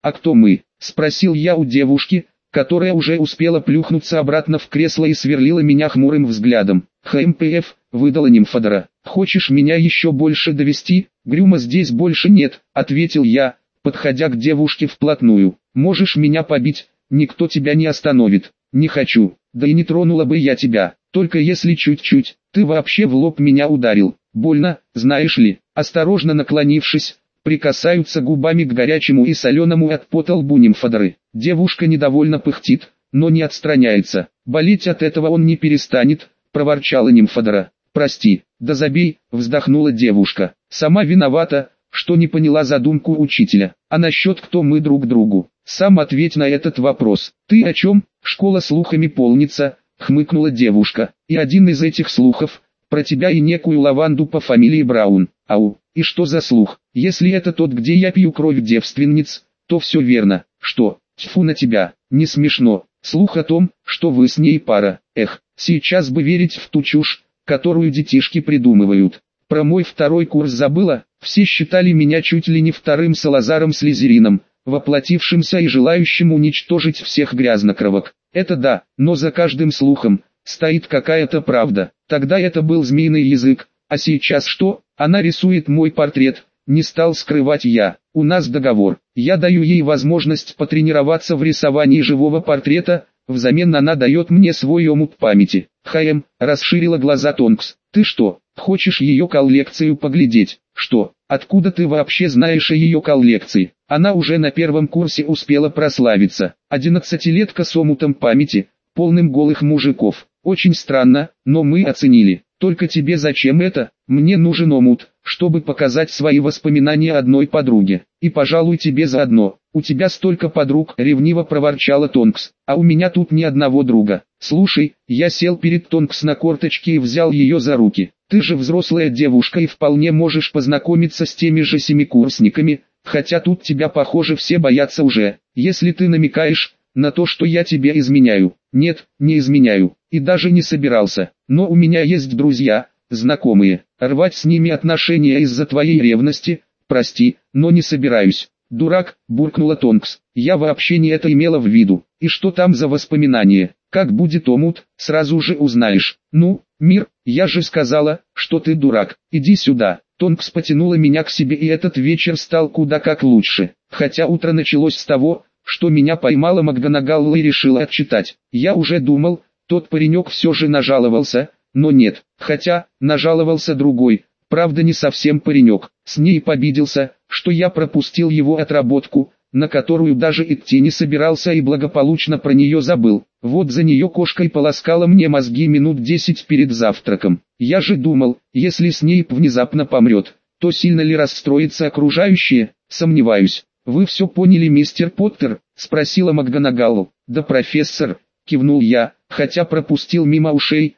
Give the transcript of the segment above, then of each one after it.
«А кто мы?» – спросил я у девушки, которая уже успела плюхнуться обратно в кресло и сверлила меня хмурым взглядом. «ХМПФ», – выдала Нимфодора. «Хочешь меня еще больше довести? Грюма здесь больше нет», – ответил я, подходя к девушке вплотную. «Можешь меня побить, никто тебя не остановит». «Не хочу, да и не тронула бы я тебя, только если чуть-чуть, ты вообще в лоб меня ударил. Больно, знаешь ли». Осторожно наклонившись, прикасаются губами к горячему и соленому от пота лбу Нимфодоры. Девушка недовольно пыхтит, но не отстраняется. «Болеть от этого он не перестанет», – проворчала Нимфодора. «Прости, да забей», – вздохнула девушка. «Сама виновата, что не поняла задумку учителя. А насчет кто мы друг другу? Сам ответь на этот вопрос». «Ты о чем? Школа слухами полнится», – хмыкнула девушка. «И один из этих слухов – про тебя и некую лаванду по фамилии Браун». «Ау, и что за слух? Если это тот, где я пью кровь девственниц, то все верно». «Что? Тьфу на тебя, не смешно. Слух о том, что вы с ней пара. Эх, сейчас бы верить в ту чушь, которую детишки придумывают. Про мой второй курс забыла, все считали меня чуть ли не вторым Салазаром Слизерином, воплотившимся и желающим уничтожить всех грязнокровок. Это да, но за каждым слухом стоит какая-то правда. Тогда это был змеиный язык, а сейчас что? Она рисует мой портрет, не стал скрывать я. У нас договор, я даю ей возможность потренироваться в рисовании живого портрета, взамен она дает мне свой омут памяти. «ХМ», расширила глаза Тонкс, «ты что, хочешь ее коллекцию поглядеть?» «Что, откуда ты вообще знаешь о ее коллекции?» Она уже на первом курсе успела прославиться. 11-летка с омутом памяти, полным голых мужиков. Очень странно, но мы оценили. Только тебе зачем это? Мне нужен омут, чтобы показать свои воспоминания одной подруге. И пожалуй тебе заодно. У тебя столько подруг, ревниво проворчала Тонкс, а у меня тут ни одного друга. Слушай, я сел перед Тонкс на корточки и взял ее за руки. Ты же взрослая девушка и вполне можешь познакомиться с теми же семикурсниками, хотя тут тебя, похоже, все боятся уже. Если ты намекаешь на то, что я тебе изменяю. Нет, не изменяю, и даже не собирался. Но у меня есть друзья, знакомые. Рвать с ними отношения из-за твоей ревности, прости, но не собираюсь. «Дурак», – буркнула Тонкс, – «я вообще не это имела в виду. И что там за воспоминания? Как будет омут, сразу же узнаешь. Ну, Мир, я же сказала, что ты дурак. Иди сюда». Тонкс потянула меня к себе, и этот вечер стал куда как лучше. Хотя утро началось с того, что меня поймала МакГонагалл и решила отчитать. Я уже думал, тот паренек все же нажаловался, но нет. Хотя, нажаловался другой. Правда, не совсем паренек. С ней победился, что я пропустил его отработку, на которую даже идти не собирался, и благополучно про нее забыл. Вот за нее кошкой полоскала мне мозги минут 10 перед завтраком. Я же думал, если Снейп внезапно помрет, то сильно ли расстроятся окружающие? Сомневаюсь. «Вы все поняли, мистер Поттер?» – спросила МакГонагалл. «Да, профессор», – кивнул я, хотя пропустил мимо ушей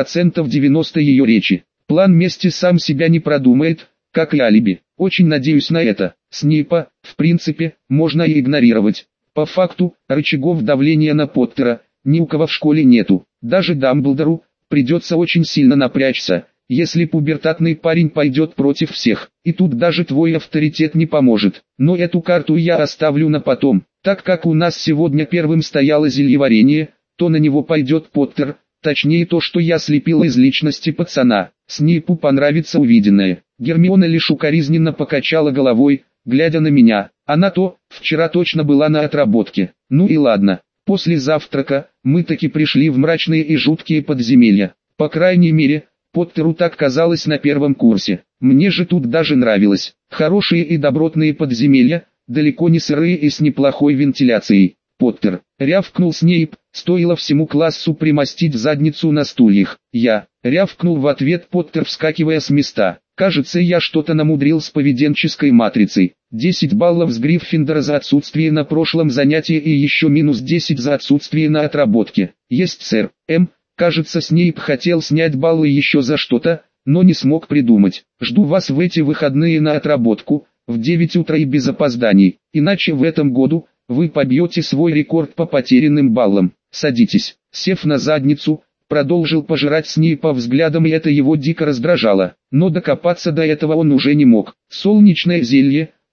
90% ее речи. «План мести сам себя не продумает, как и алиби. Очень надеюсь на это. Снейпа, в принципе, можно и игнорировать. По факту, рычагов давления на Поттера ни у кого в школе нету. Даже Дамблдору придется очень сильно напрячься, если пубертатный парень пойдет против всех. И тут даже твой авторитет не поможет. Но эту карту я оставлю на потом. Так как у нас сегодня первым стояло зельеварение, то на него пойдет Поттер, точнее то, что я слепил из личности пацана. Снейпу понравится увиденное». Гермиона лишь укоризненно покачала головой, глядя на меня. Она вчера точно была на отработке. Ну и ладно. После завтрака мы таки пришли в мрачные и жуткие подземелья. По крайней мере, Поттеру так казалось на первом курсе. Мне же тут даже нравилось. Хорошие и добротные подземелья, далеко не сырые и с неплохой вентиляцией. «Поттер», — рявкнул Снейп, стоило всему классу примостить задницу на стульях. «Я», — рявкнул в ответ Поттер, вскакивая с места. «Кажется, я что-то намудрил с поведенческой матрицей. 10 баллов с Гриффиндора за отсутствие на прошлом занятии и еще минус 10 за отсутствие на отработке». «Есть, сэр». Кажется, Снейп хотел снять баллы еще за что-то, но не смог придумать. «Жду вас в эти выходные на отработку, в 9 утра и без опозданий, иначе в этом году вы побьете свой рекорд по потерянным баллам. Садитесь». Сев на задницу, продолжил пожирать Снейпа взглядом, и это его дико раздражало. Но докопаться до этого он уже не мог. «Солнечное зелье»,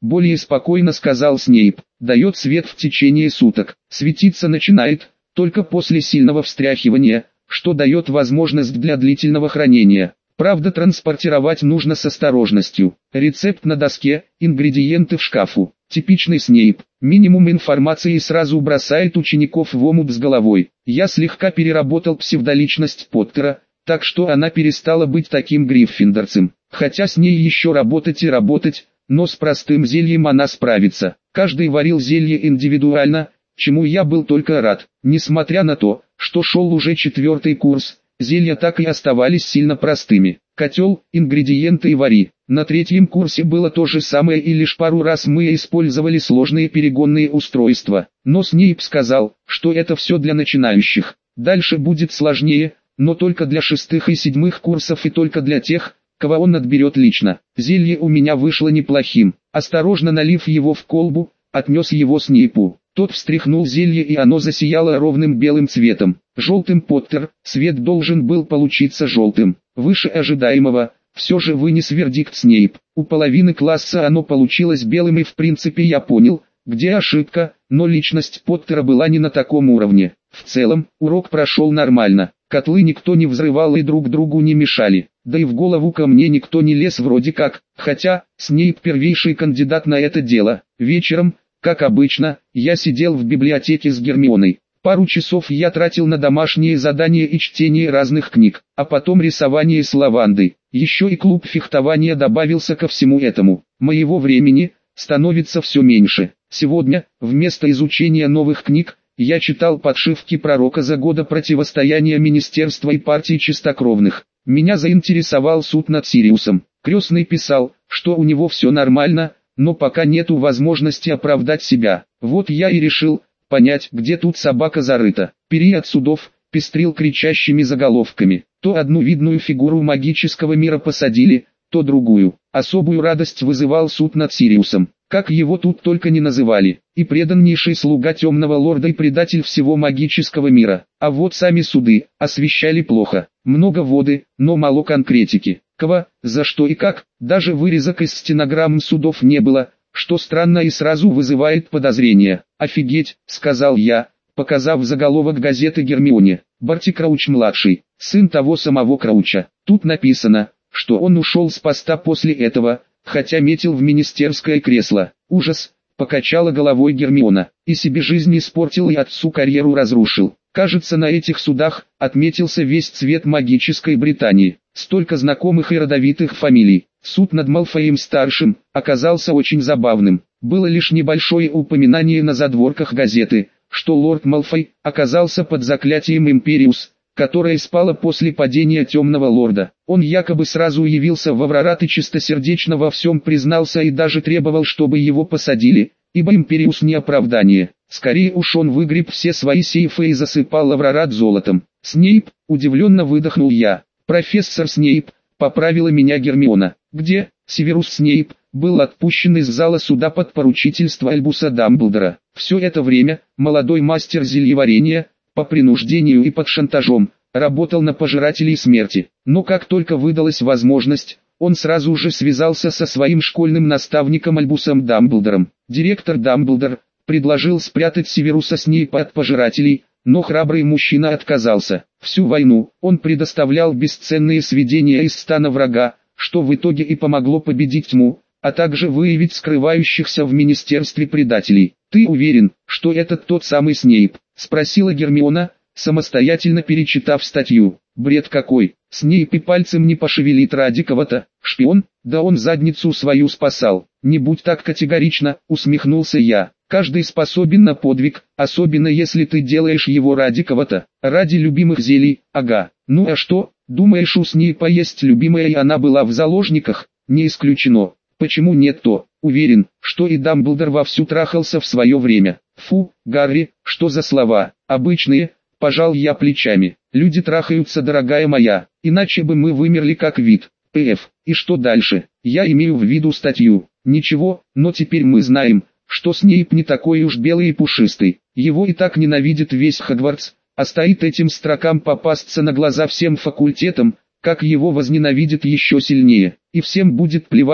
более спокойно сказал Снейп. Дает свет в течение суток. Светиться начинает только после сильного встряхивания, что дает возможность для длительного хранения. Правда, транспортировать нужно с осторожностью. Рецепт на доске, ингредиенты в шкафу. Типичный Снейп. Минимум информации сразу бросает учеников в омут с головой. Я слегка переработал псевдоличность Поттера, так что она перестала быть таким гриффиндорцем. Хотя с ней еще работать и работать, но с простым зельем она справится. Каждый варил зелье индивидуально, чему я был только рад. Несмотря на то, что шел уже 4-й курс, зелья так и оставались сильно простыми. Котел, ингредиенты и вари. На 3-м курсе было то же самое, и лишь пару раз мы использовали сложные перегонные устройства. Но Снейп сказал, что это все для начинающих. Дальше будет сложнее, но только для 6-х и 7-х курсов и только для тех, кого он отберет лично. Зелье у меня вышло неплохим. Осторожно налив его в колбу, отнес его Снейпу. Тот встряхнул зелье, и оно засияло ровным белым цветом. Желтым Поттер, цвет должен был получиться желтым. Выше ожидаемого, все же вынес вердикт Снейп. У половины класса оно получилось белым, и в принципе я понял, где ошибка, но личность Поттера была не на таком уровне. В целом, урок прошел нормально. Котлы никто не взрывал и друг другу не мешали. Да и в голову ко мне никто не лез вроде как, хотя, Снейп первейший кандидат на это дело. Вечером, как обычно, я сидел в библиотеке с Гермионой. Пару часов я тратил на домашние задания и чтение разных книг, а потом рисование с лавандой. Еще и клуб фехтования добавился ко всему этому. Моего времени становится все меньше. Сегодня, вместо изучения новых книг, я читал подшивки пророка за года противостояния Министерства и партии чистокровных. Меня заинтересовал суд над Сириусом. Крестный писал, что у него все нормально, но пока нету возможности оправдать себя. Вот я и решил понять, где тут собака зарыта. Период судов пестрил кричащими заголовками. То одну видную фигуру магического мира посадили, то другую. Особую радость вызывал суд над Сириусом, как его тут только не называли, и преданнейший слуга темного лорда и предатель всего магического мира. А вот сами суды освещали плохо. Много воды, но мало конкретики. Кого, за что и как, даже вырезок из стенограмм судов не было, что странно и сразу вызывает подозрения. «Офигеть», — сказал я, показав заголовок газеты Гермионе. «Барти Крауч-младший, сын того самого Крауча». Тут написано, что он ушел с поста после этого, хотя метил в министерское кресло. Ужас, покачала головой Гермиона. И себе жизнь испортил, и отцу карьеру разрушил. Кажется, на этих судах отметился весь цвет магической Британии. Столько знакомых и родовитых фамилий. Суд над Малфоем-старшим оказался очень забавным. Было лишь небольшое упоминание на задворках газеты, что лорд Малфой оказался под заклятием Империус, которая спала после падения Темного Лорда. Он якобы сразу явился в Аврорат и чистосердечно во всем признался и даже требовал, чтобы его посадили, ибо Империус не оправдание. Скорее уж он выгреб все свои сейфы и засыпал Аврорат золотом. «Снейп», удивленно выдохнул я. «Профессор Снейп», поправила меня Гермиона. «Где?» Северус Снейп был отпущен из зала суда под поручительство Альбуса Дамблдора. Все это время молодой мастер зельеварения, по принуждению и под шантажом, работал на пожирателей смерти. Но как только выдалась возможность, он сразу же связался со своим школьным наставником Альбусом Дамблдором. Директор Дамблдор предложил спрятать Северуса Снейпа от пожирателей, но храбрый мужчина отказался. Всю войну он предоставлял бесценные сведения из стана врага, что в итоге и помогло победить тьму, а также выявить скрывающихся в министерстве предателей. «Ты уверен, что это тот самый Снейп?» — спросила Гермиона, самостоятельно перечитав статью. «Бред какой! Снейп и пальцем не пошевелит ради кого-то. Шпион? Да он задницу свою спасал. Не будь так категорично», — усмехнулся я. «Каждый способен на подвиг, особенно если ты делаешь его ради кого-то, ради любимых зелий, ага. Ну а что, думаешь, у Снейпа есть любимая и она была в заложниках? Не исключено. Почему нет то? Уверен, что и Дамблдор вовсю трахался в свое время». «Фу, Гарри, что за слова? Обычные», — пожал я плечами. «Люди трахаются, дорогая моя, иначе бы мы вымерли как вид. П.Ф. И что дальше? Я имею в виду статью». «Ничего, но теперь мы знаем, что Снейп не такой уж белый и пушистый. Его и так ненавидит весь Хогвартс, а стоит этим строкам попасться на глаза всем факультетам, как его возненавидит еще сильнее. И всем будет плевать,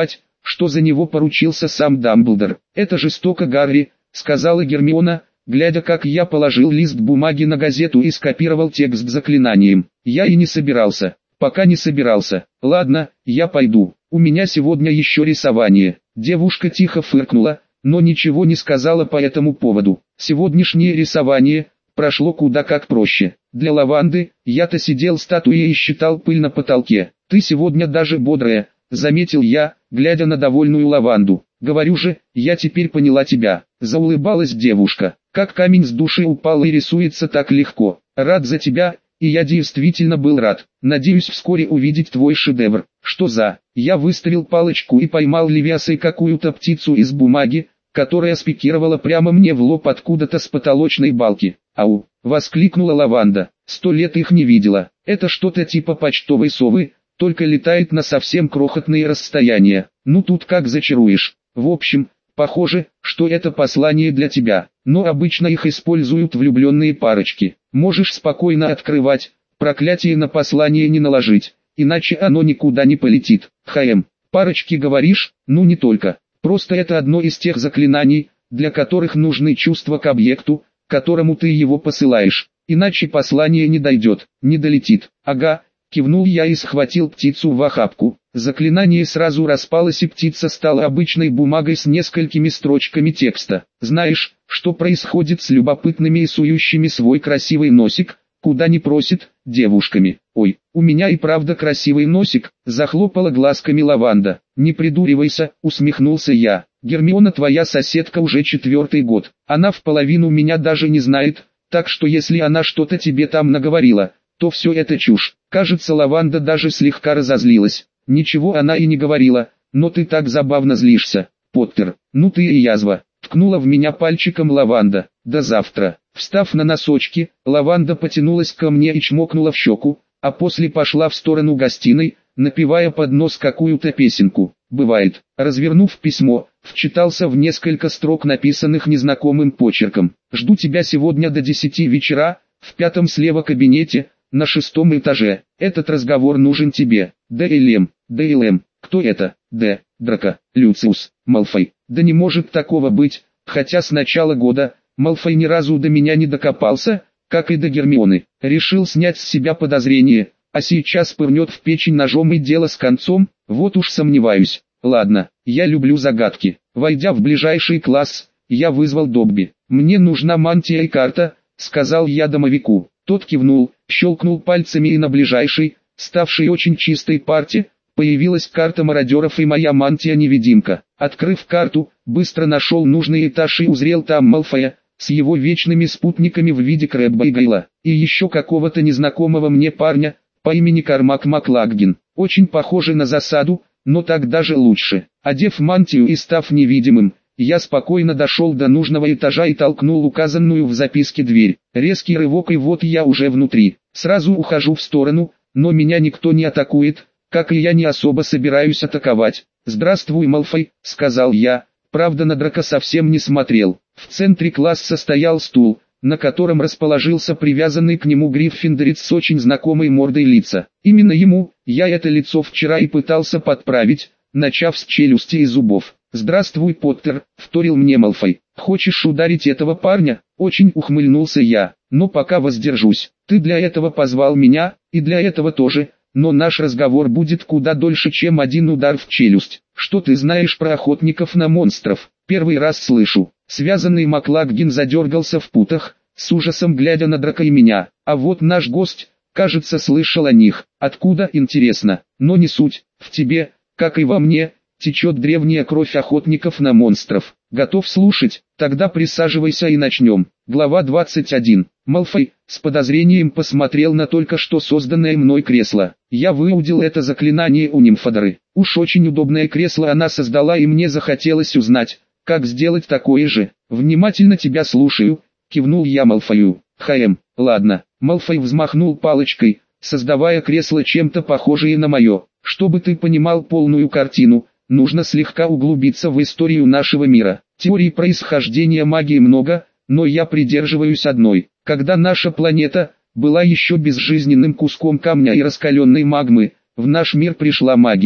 что за него поручился сам Дамблдор. «Это жестоко, Гарри», — сказала Гермиона, глядя, как я положил лист бумаги на газету и скопировал текст заклинанием. «Я и не собирался. Пока не собирался. Ладно, я пойду. У меня сегодня еще рисование». Девушка тихо фыркнула, но ничего не сказала по этому поводу. Сегодняшнее рисование прошло куда как проще. Для Лаванды я-то сидел статуей и считал пыль на потолке. «Ты сегодня даже бодрая», — заметил я, глядя на довольную Лаванду. «Говорю же, я теперь поняла тебя», — заулыбалась девушка. «Как камень с души упал и рисуется так легко. Рад за тебя, и я действительно был рад. Надеюсь вскоре увидеть твой шедевр». «Что за...» Я выставил палочку и поймал левиасой какую-то птицу из бумаги, которая спикировала прямо мне в лоб откуда-то с потолочной балки. «Ау!» — воскликнула Лаванда. 100 лет их не видела. Это что-то типа почтовой совы, только летает на совсем крохотные расстояния. Ну тут как зачаруешь. В общем, похоже, что это послание для тебя. Но обычно их используют влюбленные парочки. Можешь спокойно открывать, проклятие на послание не наложить, иначе оно никуда не полетит. Парочки говоришь? Ну не только. Просто это одно из тех заклинаний, для которых нужны чувства к объекту, которому ты его посылаешь. Иначе послание не дойдет, не долетит. Ага, кивнул я и схватил птицу в охапку. Заклинание сразу распалось и птица стала обычной бумагой с несколькими строчками текста. «Знаешь, что происходит с любопытными и сующими свой красивый носик, куда не просит, девушками?» «Ой, у меня и правда красивый носик», — захлопала глазками Лаванда. «Не придуривайся», — усмехнулся я. «Гермиона твоя соседка уже 4-й год. Она в половину меня даже не знает, так что если она что-то тебе там наговорила, то все это чушь». Кажется, Лаванда даже слегка разозлилась. «Ничего она и не говорила, но ты так забавно злишься, Поттер. Ну ты и язва», — ткнула в меня пальчиком Лаванда. «До завтра». Встав на носочки, Лаванда потянулась ко мне и чмокнула в щеку, а после пошла в сторону гостиной, напевая под нос какую-то песенку. «Бывает». Развернув письмо, вчитался в несколько строк, написанных незнакомым почерком. «Жду тебя сегодня до 10 вечера, в 5-м слева кабинете, на 6-м этаже. Этот разговор нужен тебе. Д.Л.М. Д.Л.М. Кто это? Д. Драко. Люциус. Малфой. Да не может такого быть, хотя с начала года Малфой ни разу до меня не докопался, как и до Гермионы. Решил снять с себя подозрение, а сейчас пырнет в печень ножом и дело с концом, вот уж сомневаюсь. Ладно, я люблю загадки». Войдя в ближайший класс, я вызвал Добби. «Мне нужна мантия и карта», — сказал я домовику. Тот кивнул, щелкнул пальцами и на ближайшей, ставшей очень чистой парте, появилась карта мародеров и моя мантия-невидимка. Открыв карту, быстро нашел нужный этаж и узрел там Малфоя, с его вечными спутниками в виде Крэбба и Гайла, и еще какого-то незнакомого мне парня, по имени Кармак Маклаггин. Очень похоже на засаду, но так даже лучше. Одев мантию и став невидимым, я спокойно дошел до нужного этажа и толкнул указанную в записке дверь. Резкий рывок и вот я уже внутри. Сразу ухожу в сторону, но меня никто не атакует, как и я не особо собираюсь атаковать. «Здравствуй, Малфой», — сказал я, правда на Драко совсем не смотрел. В центре класса стоял стул, на котором расположился привязанный к нему гриффиндорец с очень знакомой мордой лица. Именно ему я это лицо вчера и пытался подправить, начав с челюсти и зубов. «Здравствуй, Поттер», — вторил мне Малфой. «Хочешь ударить этого парня?» Очень ухмыльнулся я, но пока воздержусь. «Ты для этого позвал меня, и для этого тоже, но наш разговор будет куда дольше, чем один удар в челюсть. Что ты знаешь про охотников на монстров?» «Первый раз слышу». Связанный Маклаггин задергался в путах, с ужасом глядя на Драко и меня. А вот наш гость, кажется, слышал о них. Откуда, интересно? Но не суть. В тебе, как и во мне, течет древняя кровь охотников на монстров. Готов слушать? Тогда присаживайся и начнем. Глава 21. Малфой с подозрением посмотрел на только что созданное мной кресло. Я выудил это заклинание у Нимфодоры. Уж очень удобное кресло она создала, и мне захотелось узнать, как сделать такое же. «Внимательно тебя слушаю», — кивнул я Малфою. Ладно». Малфой взмахнул палочкой, создавая кресло чем-то похожее на мое. «Чтобы ты понимал полную картину, нужно слегка углубиться в историю нашего мира. Теорий происхождения магии много, но я придерживаюсь одной. Когда наша планета была еще безжизненным куском камня и раскаленной магмы, в наш мир пришла магия.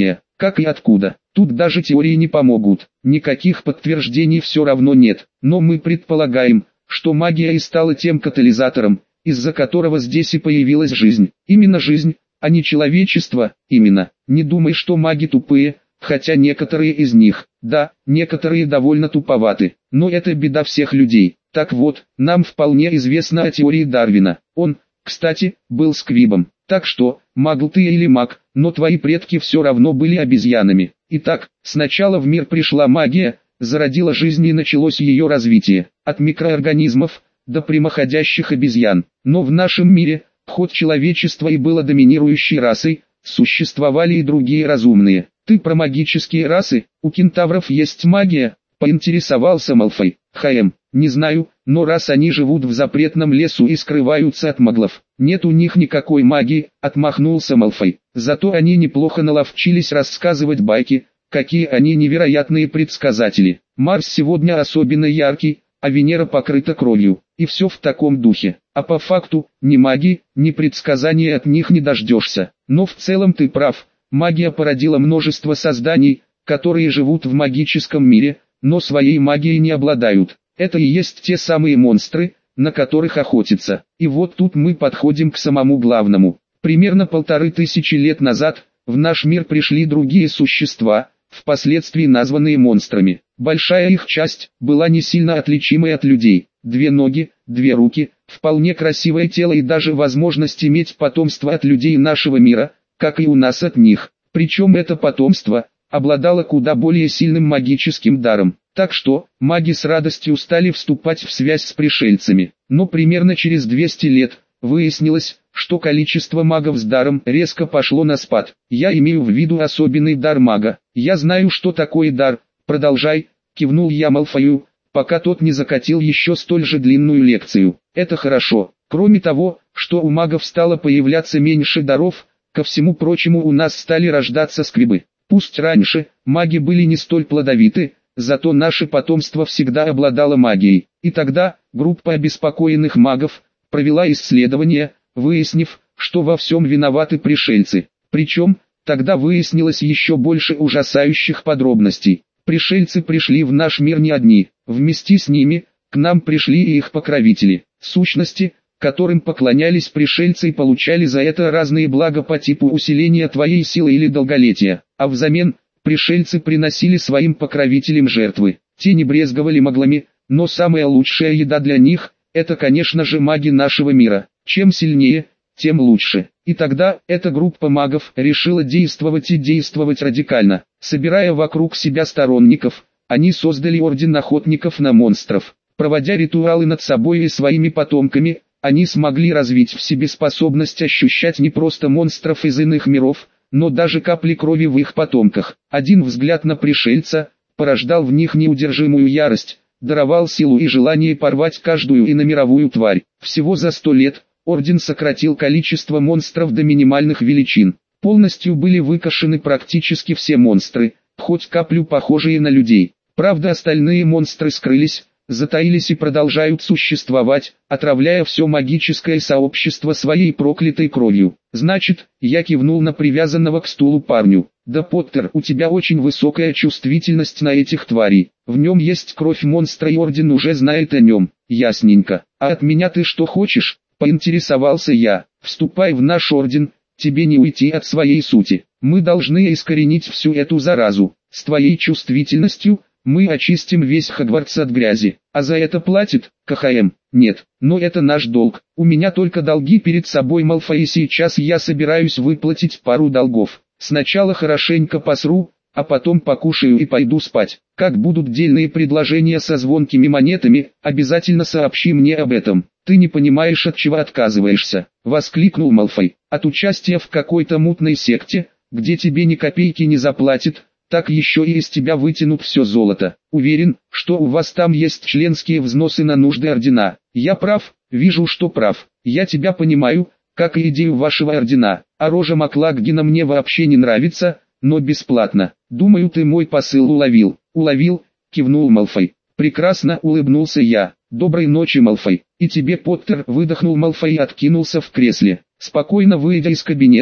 Как и откуда? Тут даже теории не помогут. Никаких подтверждений все равно нет. Но мы предполагаем, что магия и стала тем катализатором, из-за которого здесь и появилась жизнь. Именно жизнь, а не человечество, именно. Не думай, что маги тупые, хотя некоторые из них, да, некоторые довольно туповаты. Но это беда всех людей. Так вот, нам вполне известно о теории Дарвина. Он, кстати, был сквибом. Так что, магл ты или маг, но твои предки все равно были обезьянами. Итак, сначала в мир пришла магия, зародила жизнь и началось ее развитие. От микроорганизмов до прямоходящих обезьян. Но в нашем мире, ход человечества и было доминирующей расой, существовали и другие разумные. Ты про магические расы? У кентавров есть магия? Поинтересовался Малфой. Не знаю, но раз они живут в запретном лесу и скрываются от маглов, нет у них никакой магии, отмахнулся Малфой. Зато они неплохо наловчились рассказывать байки, какие они невероятные предсказатели. Марс сегодня особенно яркий, а Венера покрыта кровью, и все в таком духе. А по факту, ни магии, ни предсказаний от них не дождешься. Но в целом ты прав, магия породила множество созданий, которые живут в магическом мире, но своей магией не обладают. Это и есть те самые монстры, на которых охотятся. И вот тут мы подходим к самому главному. Примерно 1500 лет назад, в наш мир пришли другие существа, впоследствии названные монстрами. Большая их часть была не сильно отличимой от людей. 2 ноги, 2 руки, вполне красивое тело и даже возможность иметь потомство от людей нашего мира, как и у нас от них. Причем это потомство обладало куда более сильным магическим даром. Так что, маги с радостью стали вступать в связь с пришельцами. Но примерно через 200 лет, выяснилось, что количество магов с даром резко пошло на спад. Я имею в виду особенный дар мага. Я знаю, что такое дар. Продолжай, кивнул я Малфою, пока тот не закатил еще столь же длинную лекцию. Это хорошо. Кроме того, что у магов стало появляться меньше даров, ко всему прочему у нас стали рождаться сквибы. Пусть раньше маги были не столь плодовиты, зато наше потомство всегда обладало магией. И тогда группа обеспокоенных магов провела исследование, выяснив, что во всем виноваты пришельцы. Причем, тогда выяснилось еще больше ужасающих подробностей. Пришельцы пришли в наш мир не одни, вместе с ними, к нам пришли и их покровители, сущности, которым поклонялись пришельцы и получали за это разные блага по типу усиления твоей силы или долголетия, а взамен, пришельцы приносили своим покровителям жертвы. Те не брезговали маглами, но самая лучшая еда для них – это, конечно же, маги нашего мира. Чем сильнее, тем лучше. И тогда эта группа магов решила действовать и действовать радикально. Собирая вокруг себя сторонников, они создали орден охотников на монстров. Проводя ритуалы над собой и своими потомками, они смогли развить в себе способность ощущать не просто монстров из иных миров, но даже капли крови в их потомках. Один взгляд на пришельца порождал в них неудержимую ярость, даровал силу и желание порвать каждую иномировую тварь. Всего за 100 лет орден сократил количество монстров до минимальных величин. Полностью были выкашены практически все монстры, хоть каплю похожие на людей. Правда, остальные монстры скрылись, затаились и продолжают существовать, отравляя все магическое сообщество своей проклятой кровью. Значит, я кивнул на привязанного к стулу парню. Да, Поттер, у тебя очень высокая чувствительность на этих тварей. В нем есть кровь монстра и орден уже знает о нем. Ясненько. А от меня ты что хочешь? Поинтересовался я. Вступай в наш орден, тебе не уйти от своей сути. Мы должны искоренить всю эту заразу. С твоей чувствительностью мы очистим весь Хогвартс от грязи. А за это платит КХМ? Нет, но это наш долг. У меня только долги перед собой, Малфой, и сейчас я собираюсь выплатить пару долгов. Сначала хорошенько посру, а потом покушаю и пойду спать. Как будут дельные предложения со звонкими монетами, обязательно сообщи мне об этом. Ты не понимаешь, от чего отказываешься, воскликнул Малфой. От участия в какой-то мутной секте, где тебе ни копейки не заплатят, так еще и из тебя вытянут все золото. Уверен, что у вас там есть членские взносы на нужды ордена. Я прав? Вижу, что прав. Я тебя понимаю, как и идею вашего ордена. А рожа Маклаггина мне вообще не нравится, но бесплатно. Думаю, ты мой посыл уловил. Уловил, кивнул Малфой. Прекрасно, улыбнулся я. Доброй ночи, Малфой. И тебе, Поттер, выдохнул Малфой и откинулся в кресле. Спокойно выйдя из кабинета,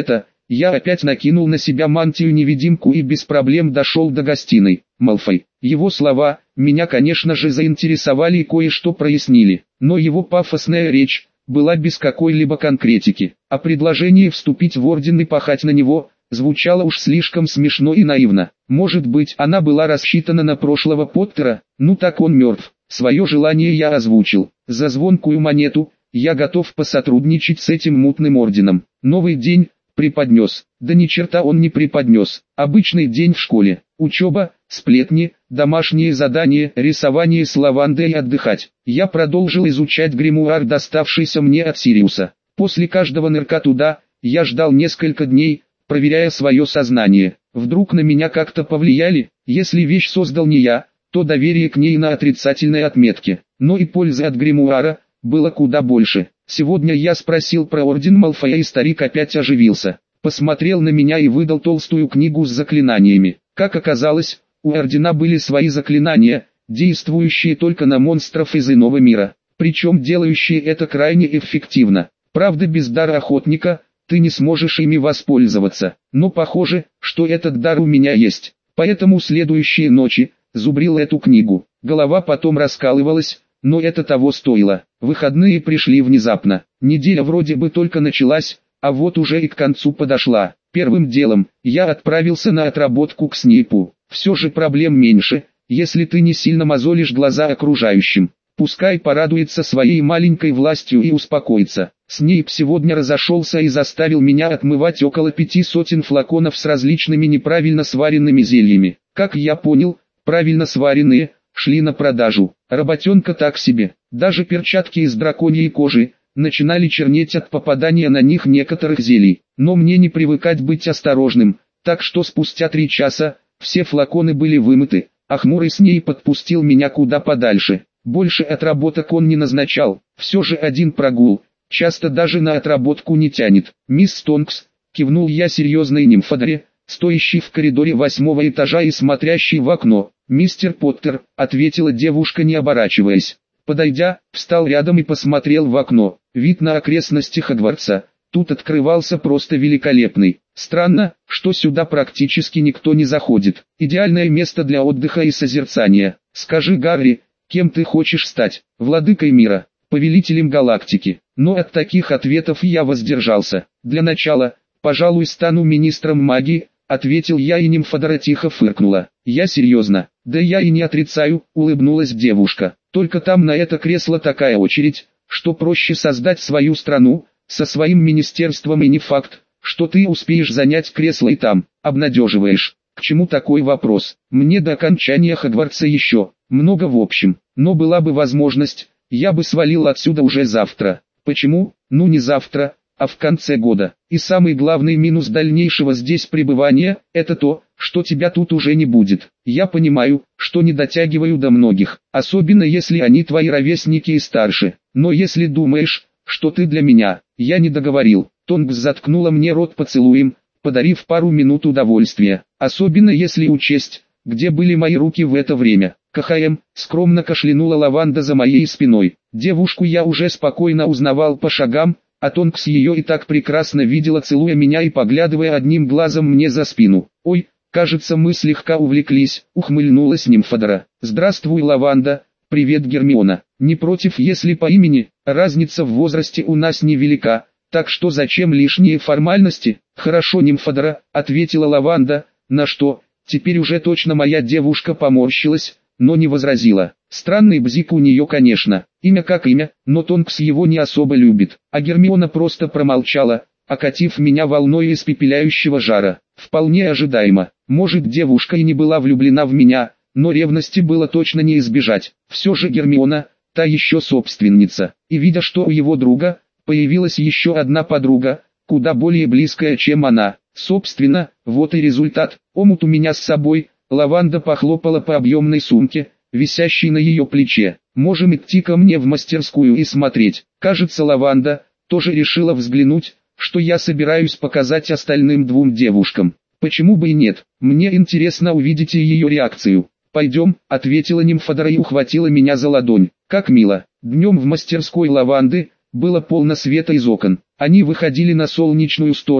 Я опять накинул на себя мантию-невидимку и без проблем дошел до гостиной. Малфой. Его слова, меня конечно же заинтересовали и кое-что прояснили, но его пафосная речь была без какой-либо конкретики, а предложение вступить в орден и пахать на него звучало уж слишком смешно и наивно. Может быть, она была рассчитана на прошлого Поттера, ну так он мертв. Свое желание я озвучил. За звонкую монету я готов посотрудничать с этим мутным орденом. Новый день преподнес. Да ни черта он не преподнес. Обычный день в школе. Учеба, сплетни, домашние задания, рисование с лавандой и отдыхать. Я продолжил изучать гримуар, доставшийся мне от Сириуса. После каждого нырка туда, я ждал несколько дней, проверяя свое сознание. Вдруг на меня как-то повлияли. Если вещь создал не я, то доверие к ней на отрицательной отметке. Но и пользы от гримуара было куда больше. Сегодня я спросил про орден Малфоя, и старик опять оживился. Посмотрел на меня и выдал толстую книгу с заклинаниями. Как оказалось, у ордена были свои заклинания, действующие только на монстров из иного мира, причем делающие это крайне эффективно. Правда, без дара охотника ты не сможешь ими воспользоваться, но похоже, что этот дар у меня есть. Поэтому следующие ночи зубрил эту книгу. Голова потом раскалывалась, но это того стоило. Выходные пришли внезапно. Неделя вроде бы только началась, а вот уже и к концу подошла. Первым делом я отправился на отработку к Снейпу. Все же проблем меньше, если ты не сильно мозолишь глаза окружающим. Пускай порадуется своей маленькой властью и успокоится. Снейп сегодня разошелся и заставил меня отмывать около 500 флаконов с различными неправильно сваренными зельями. Как я понял, правильно сваренные шли на продажу. Работенка так себе. Даже перчатки из драконьей кожи начинали чернеть от попадания на них некоторых зелий. Но мне не привыкать быть осторожным, так что спустя 3 часа все флаконы были вымыты, а хмурый Снейп подпустил меня куда подальше. Больше отработок он не назначал, все же один прогул, часто даже на отработку не тянет. «Мисс Тонкс», кивнул я серьезной нимфодоре, стоящей в коридоре 8-го этажа и смотрящей в окно. «Мистер Поттер», ответила девушка, не оборачиваясь. Подойдя, встал рядом и посмотрел в окно. Вид на окрестности Хогвартса тут открывался просто великолепный. Странно, что сюда практически никто не заходит. Идеальное место для отдыха и созерцания. Скажи, Гарри, кем ты хочешь стать? Владыкой мира, повелителем галактики? Но от таких ответов я воздержался. Для начала, пожалуй, стану министром магии, ответил я, и нимфодора тихо фыркнула. Я серьезно. Да я и не отрицаю, улыбнулась девушка. Только там на это кресло такая очередь, что проще создать свою страну со своим министерством, и не факт, что ты успеешь занять кресло и там. Обнадеживаешь. К чему такой вопрос? Мне до окончания Хогвартса еще много в общем. Но была бы возможность, я бы свалил отсюда уже завтра. Почему? Ну не завтра, а в конце года. И самый главный минус дальнейшего здесь пребывания – это то, что тебя тут уже не будет. Я понимаю, что не дотягиваю до многих, особенно если они твои ровесники и старше. Но если думаешь, что ты для меня, я не договорил. Тонкс заткнула мне рот поцелуем, подарив пару минут удовольствия. Особенно если учесть, где были мои руки в это время. КХМ, скромно кашлянула Лаванда за моей спиной. Девушку я уже спокойно узнавал по шагам, а Тонкс ее и так прекрасно видела, целуя меня и поглядывая одним глазом мне за спину. «Ой, кажется, мы слегка увлеклись», — ухмыльнулась нимфодора. «Здравствуй, Лаванда, привет, Гермиона. Не против, если по имени, разница в возрасте у нас невелика, так что зачем лишние формальности?» «Хорошо, нимфодора», — ответила Лаванда, на что, теперь уже точно моя девушка поморщилась, но не возразила. Странный бзик у нее, конечно, имя как имя, но Тонкс его не особо любит, а Гермиона просто промолчала, окатив меня волной испепеляющего жара. Вполне ожидаемо. Может, девушка и не была влюблена в меня, но ревности было точно не избежать. Все же Гермиона, та еще собственница, и видя, что у его друга появилась еще одна подруга, куда более близкая, чем она, собственно, вот и результат. Омут у меня с собой. Лаванда похлопала по объемной сумке, висящей на ее плече. «Можем идти ко мне в мастерскую и смотреть». Кажется, Лаванда тоже решила взглянуть, что я собираюсь показать остальным 2 девушкам. Почему бы и нет? Мне интересно увидеть и ее реакцию. «Пойдем», — ответила нимфодора и ухватила меня за ладонь. Как мило. Днем в мастерской Лаванды было полно света из окон. Они выходили на солнечную сторону,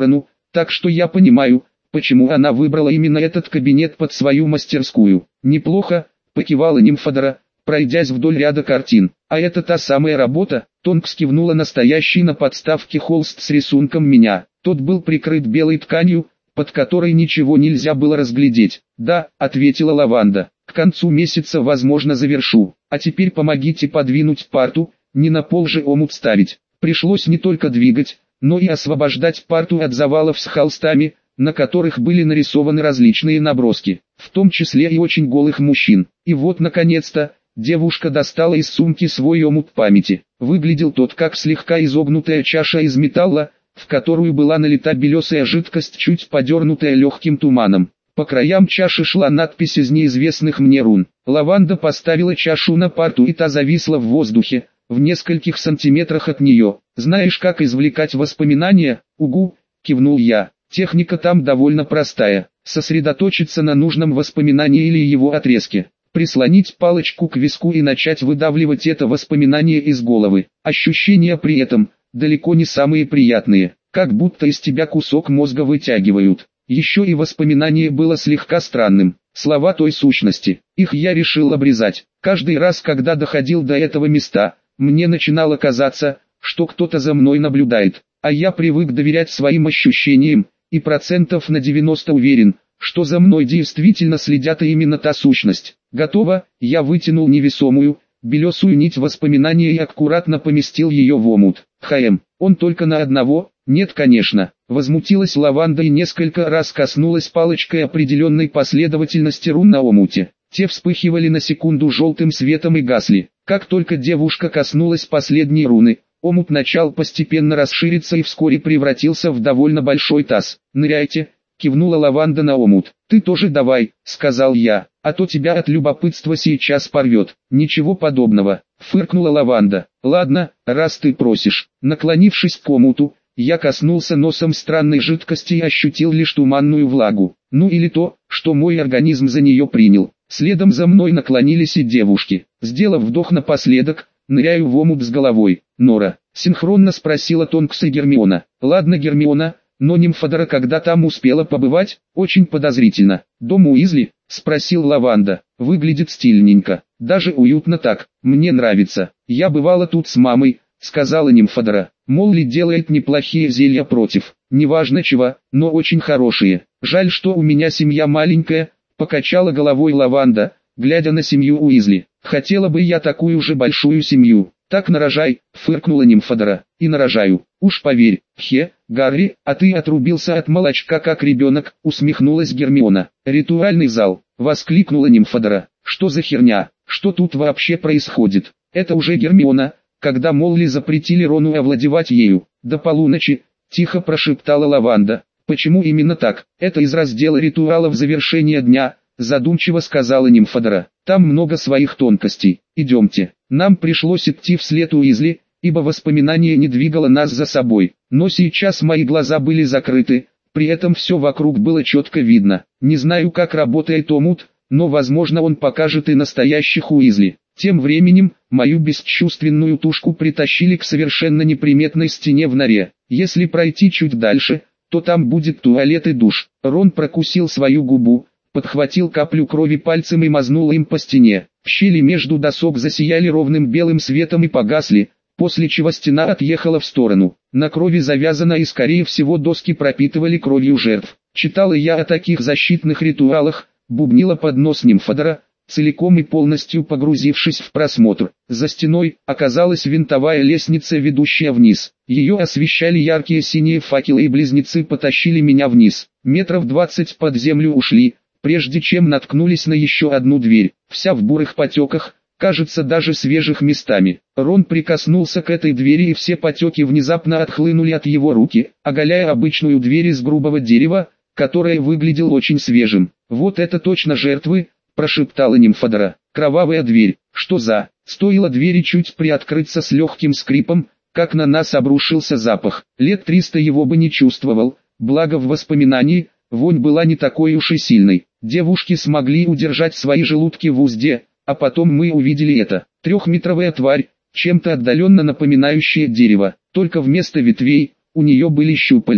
так что я понимаю, почему она выбрала именно этот кабинет под свою мастерскую. Неплохо, покивала нимфодора, пройдясь вдоль ряда картин. А это та самая работа? Тонкс кивнула настоящий на подставке холст с рисунком меня. Тот был прикрыт белой тканью, под которой ничего нельзя было разглядеть. Да, ответила Лаванда. К концу месяца возможно завершу. А теперь помогите подвинуть парту, не на пол же омут ставить. Пришлось не только двигать, но и освобождать парту от завалов с холстами, на которых были нарисованы различные наброски, в том числе и очень голых мужчин. И вот наконец-то, девушка достала из сумки свой омут памяти. Выглядел тот как слегка изогнутая чаша из металла, в которую была налита белесая жидкость, чуть подернутая легким туманом. По краям чаши шла надпись из неизвестных мне рун. Лаванда поставила чашу на парту, и та зависла в воздухе, в нескольких сантиметрах от нее. «Знаешь, как извлекать воспоминания?» «Угу», кивнул я. «Техника там довольно простая. Сосредоточиться на нужном воспоминании или его отрезке. Прислонить палочку к виску и начать выдавливать это воспоминание из головы. Ощущения при этом далеко не самые приятные, как будто из тебя кусок мозга вытягивают». Еще и воспоминание было слегка странным. Слова той сущности. Их я решил обрезать. Каждый раз, когда доходил до этого места, мне начинало казаться, что кто-то за мной наблюдает. А я привык доверять своим ощущениям, и процентов на 90 уверен, что за мной действительно следят, и именно та сущность. Готово, я вытянул невесомую, белесую нить воспоминания и аккуратно поместил ее в омут. Он только на одного? Нет, конечно. Возмутилась Лаванда и несколько раз коснулась палочкой определенной последовательности рун на омуте. Те вспыхивали на секунду желтым светом и гасли. Как только девушка коснулась последней руны, омут начал постепенно расшириться и вскоре превратился в довольно большой таз. «Ныряйте», кивнула Лаванда на омут. «Ты тоже давай», сказал я, «а то тебя от любопытства сейчас порвет». «Ничего подобного», фыркнула Лаванда. «Ладно, раз ты просишь». Наклонившись к омуту, я коснулся носом странной жидкости и ощутил лишь туманную влагу. Ну или то, что мой организм за нее принял. Следом за мной наклонились и девушки. Сделав вдох напоследок, ныряю в омут с головой. «Нора?» — синхронно спросила Тонкс и Гермиона. «Ладно, Гермиона, но нимфодора когда там успела побывать?» «Очень подозрительно». «Дом Уизли?» — спросил Лаванда. «Выглядит стильненько. Даже уютно так. Мне нравится. Я бывала тут с мамой», — сказала нимфодора. «Молли делает неплохие зелья против, неважно чего, но очень хорошие. Жаль, что у меня семья маленькая», — покачала головой Лаванда, глядя на семью Уизли. «Хотела бы я такую же большую семью». «Так нарожай», — фыркнула нимфодора. «И нарожаю. Уж поверь». «Гарри, а ты отрубился от молочка как ребенок», — усмехнулась Гермиона. «Ритуальный зал», — воскликнула нимфодора. «Что за херня? Что тут вообще происходит?» «Это уже Гермиона, когда Молли запретили Рону овладевать ею. До полуночи», — тихо прошептала Лаванда. «Почему именно так? Это из раздела ритуалов завершения дня», — задумчиво сказала нимфодора. «Там много своих тонкостей. Идемте». Нам пришлось идти вслед Уизли, ибо воспоминание не двигало нас за собой. Но сейчас мои глаза были закрыты, при этом все вокруг было четко видно. Не знаю, как работает омут, но возможно он покажет и настоящих Уизли. Тем временем, мою бесчувственную тушку притащили к совершенно неприметной стене в норе. Если пройти чуть дальше, то там будет туалет и душ. Рон прокусил свою губу, подхватил каплю крови пальцем и мазнул им по стене. В щели между досок засияли ровным белым светом и погасли, после чего стена отъехала в сторону. На крови завязано, и скорее всего доски пропитывали кровью жертв. Читала я о таких защитных ритуалах, бубнила под нос нимфодора, целиком и полностью погрузившись в просмотр. За стеной оказалась винтовая лестница, ведущая вниз. Ее освещали яркие синие факелы, и близнецы потащили меня вниз. Метров 20 под землю ушли, прежде чем наткнулись на еще одну дверь, вся в бурых потеках, кажется даже свежих местами. Рон прикоснулся к этой двери, и все потеки внезапно отхлынули от его руки, оголяя обычную дверь из грубого дерева, которая выглядела очень свежим. «Вот это точно жертвы», — прошептала нимфодора. «Кровавая дверь, что за...» Стоило двери чуть приоткрыться с легким скрипом, как на нас обрушился запах. Лет 300 его бы не чувствовал, благо в воспоминании вонь была не такой уж и сильной. Девушки смогли удержать свои желудки в узде, а потом мы увидели это. Трехметровая тварь, чем-то отдаленно напоминающая дерево, только вместо ветвей у нее были щупальца.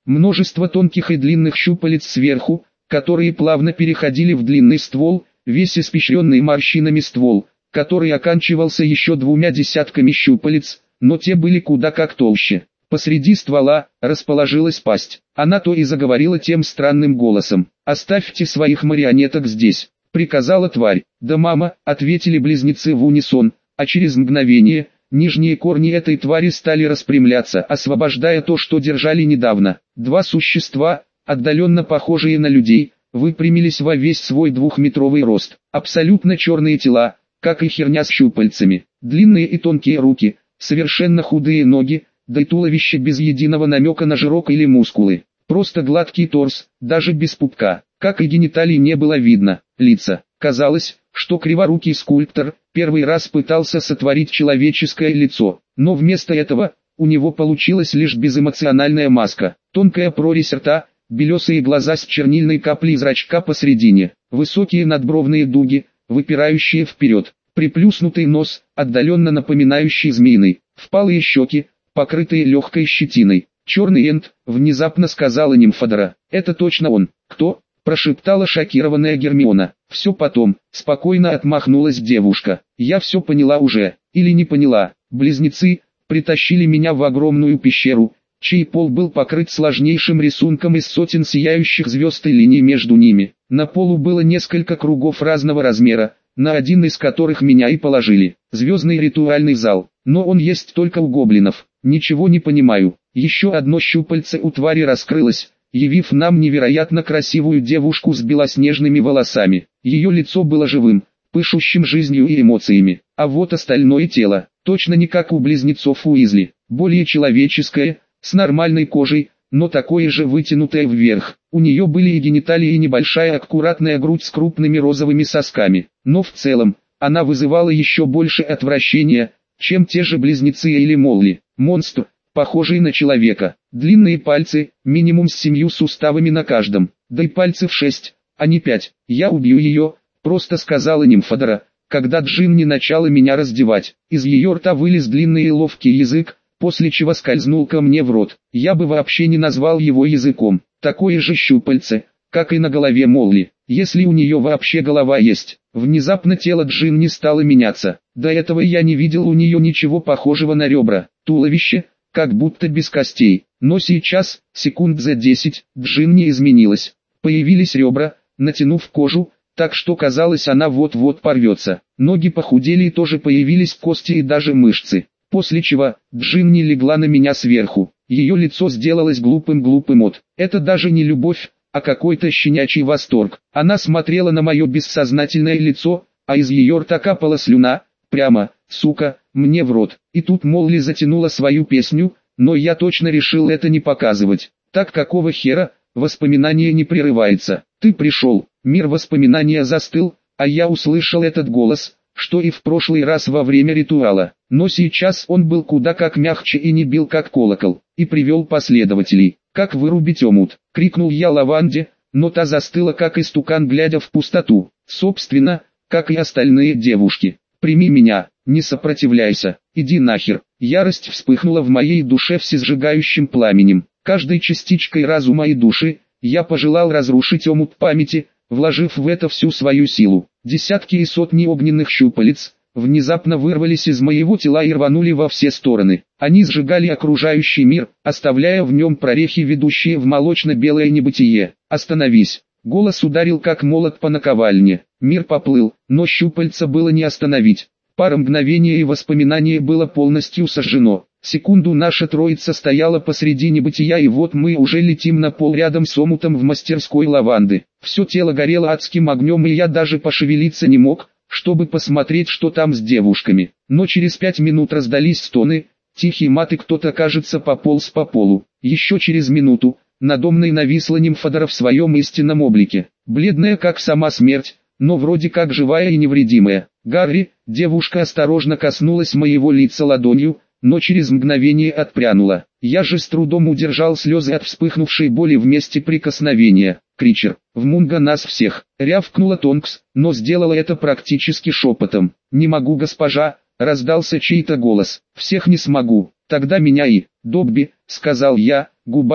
Множество тонких и длинных щупалец сверху, которые плавно переходили в длинный ствол, весь испещренный морщинами ствол, который оканчивался еще 2 десятками щупалец, но те были куда как толще. Посреди ствола расположилась пасть. Она то и заговорила тем странным голосом. «Оставьте своих марионеток здесь», — приказала тварь. «Да мама», — ответили близнецы в унисон, а через мгновение нижние корни этой твари стали распрямляться, освобождая то, что держали недавно. Два существа, отдаленно похожие на людей, выпрямились во весь свой 2-метровый рост. Абсолютно черные тела, как и херня с щупальцами. Длинные и тонкие руки, совершенно худые ноги, да и туловище без единого намека на жирок или мускулы. Просто гладкий торс, даже без пупка. Как и гениталий не было видно. Лица. Казалось, что криворукий скульптор первый раз пытался сотворить человеческое лицо, но вместо этого у него получилась лишь безэмоциональная маска. Тонкая прорезь рта, белесые глаза с чернильной каплей зрачка посредине, высокие надбровные дуги, выпирающие вперед, приплюснутый нос, отдаленно напоминающий змеиный, впалые щеки, покрытые легкой щетиной. «Черный энт», — внезапно сказала Нимфодора. «Это точно он». «Кто?» — прошептала шокированная Гермиона. «Все потом», — спокойно отмахнулась девушка. «Я все поняла уже, или не поняла». Близнецы притащили меня в огромную пещеру, чей пол был покрыт сложнейшим рисунком из сотен сияющих звезд и линий между ними. На полу было несколько кругов разного размера, на один из которых меня и положили. Звездный ритуальный зал, но он есть только у гоблинов. Ничего не понимаю. Еще одно щупальце у твари раскрылось, явив нам невероятно красивую девушку с белоснежными волосами. Ее лицо было живым, пышущим жизнью и эмоциями, а вот остальное тело, точно не как у близнецов Уизли, более человеческое, с нормальной кожей, но такое же вытянутое вверх. У нее были и гениталии и небольшая аккуратная грудь с крупными розовыми сосками, но в целом, она вызывала еще больше отвращения, чем те же близнецы или Молли. Монстр, похожий на человека, длинные пальцы, минимум с 7 суставами на каждом, да и пальцев 6, а не 5. «Я убью ее», — просто сказала Нимфодора, когда Джинни начала меня раздевать. Из ее рта вылез длинный и ловкий язык, после чего скользнул ко мне в рот. Я бы вообще не назвал его языком. Такое же щупальце, как и на голове Молли, если у нее вообще голова есть. Внезапно тело Джинни стало меняться. До этого я не видел у нее ничего похожего на ребра. Туловище, как будто без костей. Но сейчас, секунд за 10, Джинни изменилась. Появились ребра, натянув кожу, так что казалось, она вот-вот порвется. Ноги похудели и тоже появились кости и даже мышцы. После чего Джинни легла на меня сверху. Ее лицо сделалось глупым от. Это даже не любовь, а какой-то щенячий восторг. Она смотрела на мое бессознательное лицо, а из ее рта капала слюна, прямо, сука, мне в рот. И тут Молли затянула свою песню, но я точно решил это не показывать. Так какого хера, воспоминание не прерывается. Ты пришел, мир воспоминания застыл, а я услышал этот голос, что и в прошлый раз во время ритуала. Но сейчас он был куда как мягче и не бил как колокол, и привел последователей. «Как вырубить омут?» — крикнул я Лаванде, но та застыла как истукан, глядя в пустоту. Собственно, как и остальные девушки. «Прими меня, не сопротивляйся, иди нахер». Ярость вспыхнула в моей душе всесжигающим пламенем. Каждой частичкой разума и души я пожелал разрушить омут памяти, вложив в это всю свою силу. Десятки и сотни огненных щупалец внезапно вырвались из моего тела и рванули во все стороны. Они сжигали окружающий мир, оставляя в нем прорехи, ведущие в молочно-белое небытие. «Остановись!» Голос ударил как молот по наковальне. Мир поплыл, но щупальца было не остановить. Пара мгновений и воспоминание было полностью сожжено. Секунду наша троица стояла посреди небытия, и вот мы уже летим на пол рядом с омутом в мастерской Лаванды. Все тело горело адским огнем, и я даже пошевелиться не мог, чтобы посмотреть, что там с девушками. Но через 5 минут раздались стоны, тихий мат, и кто-то, кажется, пополз по полу. Еще через минуту надо мной нависла Нимфодора в своем истинном облике, бледная как сама смерть, но вроде как живая и невредимая. «Гарри», девушка осторожно коснулась моего лица ладонью, но через мгновение отпрянула. Я же с трудом удержал слезы от вспыхнувшей боли в месте прикосновения. «Кричер, в Мунга нас всех!» — рявкнула Тонкс, но сделала это практически шепотом. «Не могу, госпожа!» — раздался чей-то голос. «Всех не смогу, тогда меня и...» «Добби», — сказал я, губами,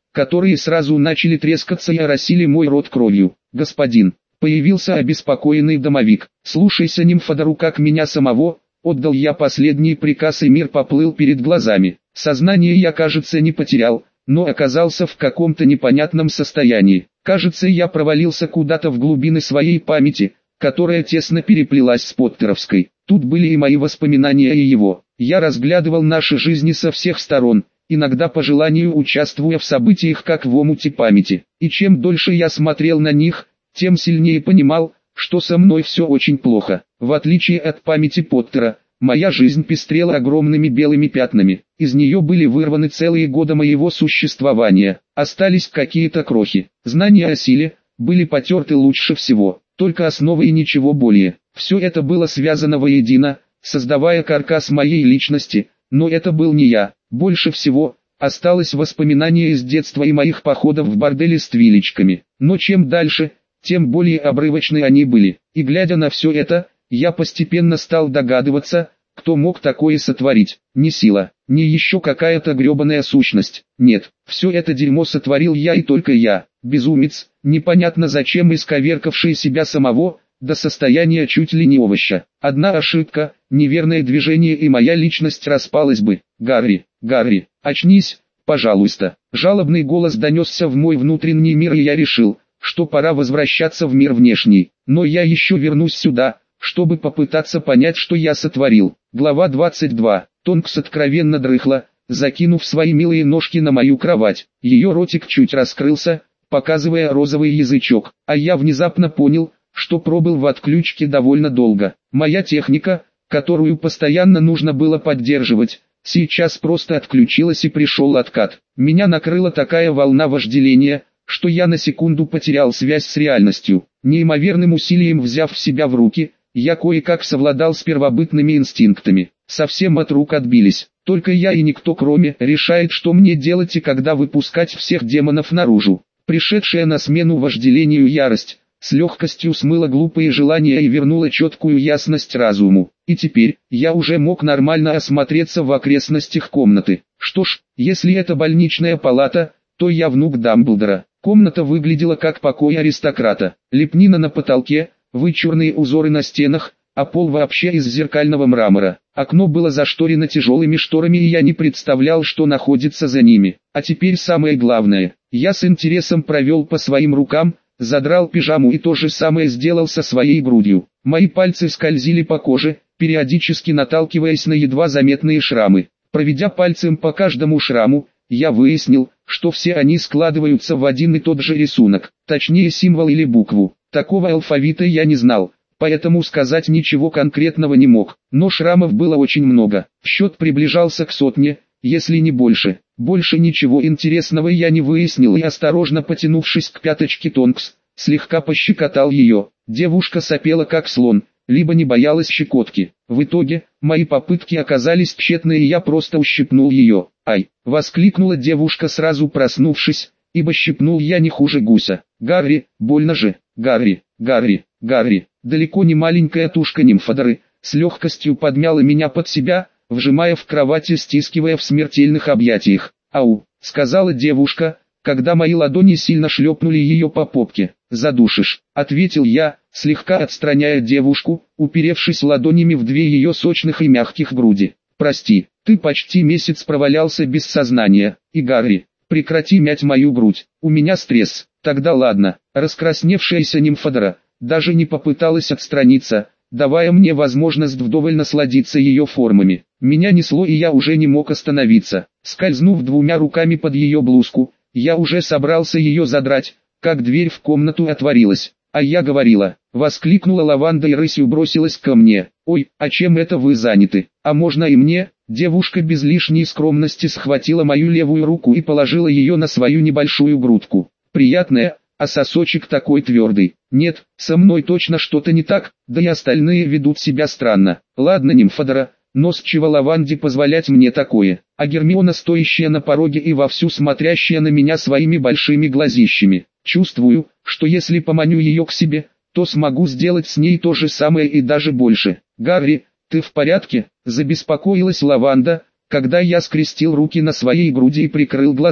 которые сразу начали трескаться и оросили мой рот кровью. «Господин!» Появился обеспокоенный домовик. «Слушайся, Нимфодору, как меня самого!» Отдал я последний приказ, и мир поплыл перед глазами. Сознание я, кажется, не потерял, но оказался в каком-то непонятном состоянии. Кажется, я провалился куда-то в глубины своей памяти, которая тесно переплелась с поттеровской. Тут были и мои воспоминания, и его. Я разглядывал наши жизни со всех сторон, иногда по желанию участвуя в событиях как в омуте памяти. И чем дольше я смотрел на них, тем сильнее понимал, что со мной все очень плохо. В отличие от памяти Поттера, моя жизнь пестрела огромными белыми пятнами. Из нее были вырваны целые годы моего существования. Остались какие-то крохи. Знания о силе были потерты лучше всего. Только основы и ничего более. Все это было связано воедино, создавая каркас моей личности, но это был не я. Больше всего осталось воспоминание из детства и моих походов в бордели с твилечками. Но чем дальше, тем более обрывочны они были. И глядя на все это, я постепенно стал догадываться, кто мог такое сотворить. Не сила, не еще какая-то гребаная сущность. Нет, все это дерьмо сотворил я и только я. Безумец, непонятно зачем исковеркавший себя самого, до состояния чуть ли не овоща. Одна ошибка, неверное движение, и моя личность распалась бы. «Гарри, Гарри, очнись, пожалуйста». Жалобный голос донесся в мой внутренний мир, и я решил, что пора возвращаться в мир внешний. Но я еще вернусь сюда, чтобы попытаться понять, что я сотворил. Глава 22. Тонкс откровенно дрыхла, закинув свои милые ножки на мою кровать. Ее ротик чуть раскрылся, показывая розовый язычок, а я внезапно понял, что пробыл в отключке довольно долго. Моя техника, которую постоянно нужно было поддерживать, сейчас просто отключилась, и пришел откат. Меня накрыла такая волна вожделения, что я на секунду потерял связь с реальностью. Неимоверным усилием взяв себя в руки, я кое-как совладал с первобытными инстинктами. Совсем от рук отбились. Только я и никто кроме решает, что мне делать и когда выпускать всех демонов наружу. Пришедшая на смену вожделению ярость с легкостью смыла глупые желания и вернула четкую ясность разуму. И теперь я уже мог нормально осмотреться в окрестностях комнаты. Что ж, если это больничная палата, то я внук Дамблдора. Комната выглядела как покой аристократа. Лепнина на потолке, вычурные узоры на стенах, а пол вообще из зеркального мрамора. Окно было зашторено тяжелыми шторами, и я не представлял, что находится за ними. А теперь самое главное. Я с интересом провел по своим рукам, задрал пижаму и то же самое сделал со своей грудью. Мои пальцы скользили по коже, периодически наталкиваясь на едва заметные шрамы. Проведя пальцем по каждому шраму, я выяснил, что все они складываются в один и тот же рисунок, точнее символ или букву. Такого алфавита я не знал, поэтому сказать ничего конкретного не мог. Но шрамов было очень много. Счет приближался к 100, если не больше. Больше ничего интересного я не выяснил, и, осторожно потянувшись к пяточке Тонкс, слегка пощекотал ее. Девушка сопела как слон, либо не боялась щекотки. В итоге, мои попытки оказались тщетны, и я просто ущипнул ее. «Ай!» — воскликнула девушка, сразу проснувшись, ибо щипнул я не хуже гуся. «Гарри, больно же! Гарри, Гарри, Гарри!» Далеко не маленькая тушка Нимфодоры с легкостью подмяла меня под себя, вжимая в кровать и стискивая в смертельных объятиях. «Ау!» — сказала девушка, когда мои ладони сильно шлепнули ее по попке. «Задушишь», — ответил я, слегка отстраняя девушку, уперевшись ладонями в две ее сочных и мягких груди. «Прости, ты почти месяц провалялся без сознания, и Гарри, прекрати мять мою грудь, у меня стресс». «Тогда ладно». Раскрасневшаяся Нимфодора даже не попыталась отстраниться, давая мне возможность вдоволь насладиться ее формами. Меня несло, и я уже не мог остановиться. Скользнув двумя руками под ее блузку, я уже собрался ее задрать, как дверь в комнату отворилась. «А я говорила», — воскликнула Лаванда и рысью бросилась ко мне. «Ой, а чем это вы заняты? А можно и мне?» Девушка без лишней скромности схватила мою левую руку и положила ее на свою небольшую грудку. «Приятная, а сосочек такой твердый. Нет, со мной точно что-то не так, да и остальные ведут себя странно. Ладно, Нимфодора, но с чего Лаванде позволять мне такое?» А Гермиона, стоящая на пороге и вовсю смотрящая на меня своими большими глазищами. Чувствую, что если поманю ее к себе, то смогу сделать с ней то же самое и даже больше. «Гарри, ты в порядке?» — забеспокоилась Лаванда, когда я скрестил руки на своей груди и прикрыл глаза.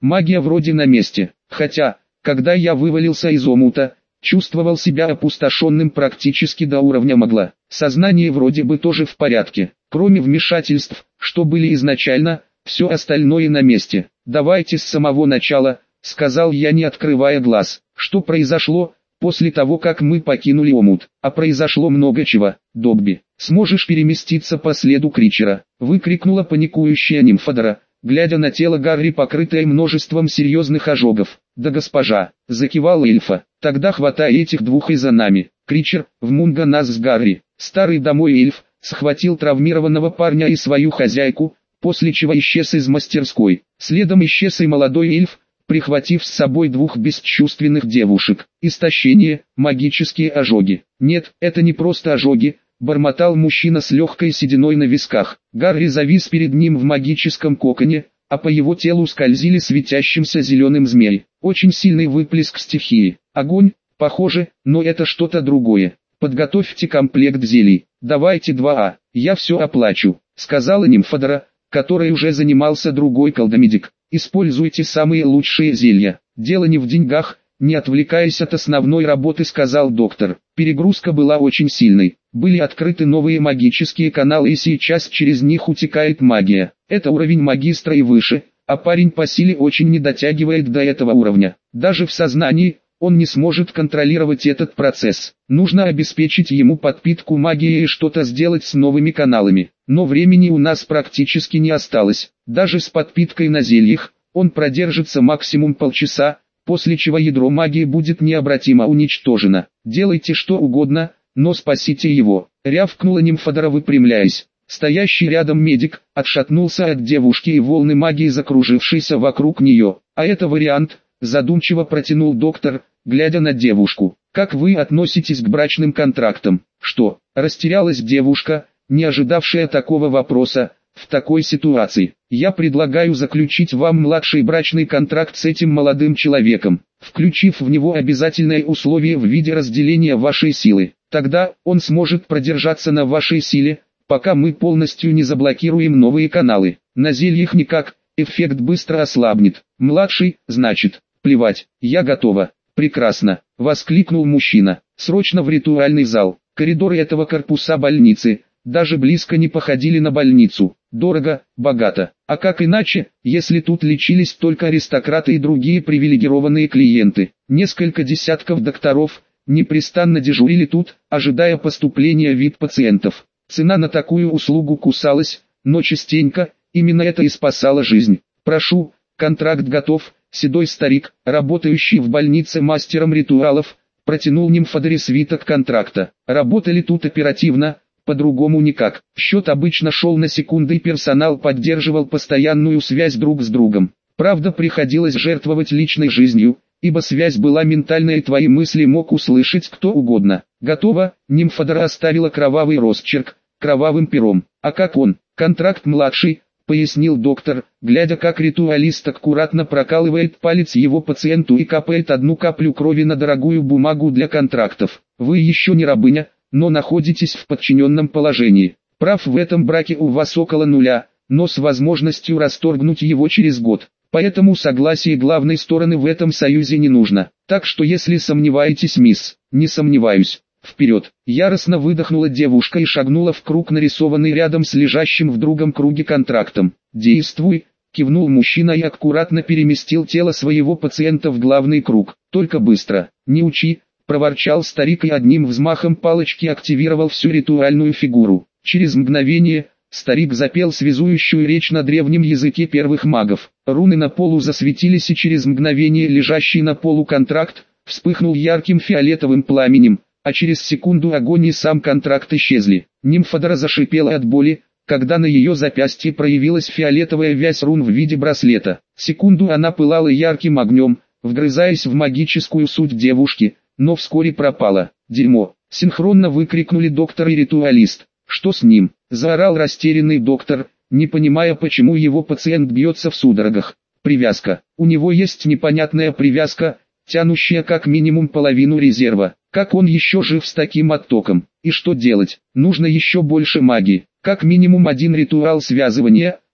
магия вроде на месте. Хотя, когда я вывалился из омута, чувствовал себя опустошенным практически до уровня могла. Сознание вроде бы тоже в порядке. Кроме вмешательств, что были изначально, все остальное на месте. «Давайте с самого начала», — сказал я, не открывая глаз. «Что произошло после того, как мы покинули омут?» «А произошло много чего, Добби. Сможешь переместиться по следу Кричера?» — выкрикнула паникующая нимфодора, глядя на тело Гарри, покрытое множеством серьезных ожогов. «Да, госпожа», — закивал эльфа. «Тогда хватай этих двух и за нами. Кричер, в Мунга нас с Гарри». Старый домой эльф схватил травмированного парня и свою хозяйку, после чего исчез из мастерской. Следом исчез и молодой эльф, прихватив с собой двух бесчувственных девушек. Истощение, магические ожоги. «Нет, это не просто ожоги», — бормотал мужчина с легкой сединой на висках. Гарри завис перед ним в магическом коконе, а по его телу скользили светящимся зеленым змей. Очень сильный выплеск стихии. Огонь, похоже, но это что-то другое. «Подготовьте комплект зелий. Давайте 2А, я все оплачу», — сказала нимфодора, которой уже занимался другой колдомедик. «Используйте самые лучшие зелья. Дело не в деньгах», — не отвлекаясь от основной работы, сказал доктор. Перегрузка была очень сильной. Были открыты новые магические каналы, и сейчас через них утекает магия. Это уровень магистра и выше, а парень по силе очень не дотягивает до этого уровня. Даже в сознании он не сможет контролировать этот процесс. Нужно обеспечить ему подпитку магией и что-то сделать с новыми каналами. Но времени у нас практически не осталось. Даже с подпиткой на зельях он продержится максимум полчаса, после чего ядро магии будет необратимо уничтожено. «Делайте что угодно, но спасите его», — рявкнула нимфодора, выпрямляясь. Стоящий рядом медик отшатнулся от девушки и волны магии, закружившейся вокруг нее. «А это вариант», — задумчиво протянул доктор, глядя на девушку. «Как вы относитесь к брачным контрактам?» «Что?» — растерялась девушка, не ожидавшая такого вопроса. «В такой ситуации я предлагаю заключить вам младший брачный контракт с этим молодым человеком, включив в него обязательное условие в виде разделения вашей силы. Тогда он сможет продержаться на вашей силе, пока мы полностью не заблокируем новые каналы. На зельях никак, эффект быстро ослабнет. Младший, значит, плевать, я готова». «Прекрасно», — воскликнул мужчина. «Срочно в ритуальный зал». Коридоры этого корпуса больницы даже близко не походили на больницу. Дорого, богато. А как иначе, если тут лечились только аристократы и другие привилегированные клиенты? Несколько десятков докторов непрестанно дежурили тут, ожидая поступления VIP-пациентов. Цена на такую услугу кусалась, но частенько, именно это и спасало жизнь. «Прошу, контракт готов», — седой старик, работающий в больнице мастером ритуалов, протянул нимфодоре свиток контракта. Работали тут оперативно, по-другому никак. Счет обычно шел на секунды, и персонал поддерживал постоянную связь друг с другом. Правда, приходилось жертвовать личной жизнью, ибо связь была ментальной, и твои мысли мог услышать кто угодно. «Готово», — нимфодора оставила кровавый росчерк, кровавым пером. «А как он?» «Контракт младший», — пояснил доктор, глядя, как ритуалист аккуратно прокалывает палец его пациенту и капает одну каплю крови на дорогую бумагу для контрактов. «Вы еще не рабыня, но находитесь в подчиненном положении. Прав в этом браке у вас около нуля, но с возможностью расторгнуть его через год. Поэтому согласие главной стороны в этом союзе не нужно. Так что если сомневаетесь, мисс, не сомневаюсь. Вперед!» Яростно выдохнула девушка и шагнула в круг, нарисованный рядом с лежащим в другом круге контрактом. «Действуй!» — кивнул мужчина и аккуратно переместил тело своего пациента в главный круг. «Только быстро, не учи!» — проворчал старик и одним взмахом палочки активировал всю ритуальную фигуру. Через мгновение старик запел связующую речь на древнем языке первых магов. Руны на полу засветились, и через мгновение лежащий на полу контракт вспыхнул ярким фиолетовым пламенем, а через секунду огонь и сам контракт исчезли. Нимфодора зашипела от боли, когда на ее запястье проявилась фиолетовая вязь рун в виде браслета. Секунду она пылала ярким огнем, вгрызаясь в магическую суть девушки, но вскоре пропала. «Дерьмо!» — синхронно выкрикнули доктор и ритуалист. «Что с ним?» — заорал растерянный доктор, не понимая, почему его пациент бьется в судорогах. «Привязка. У него есть непонятная привязка, тянущая как минимум половину резерва. Как он еще жив с таким оттоком? И что делать? Нужно еще больше магии. Как минимум один ритуал связывания,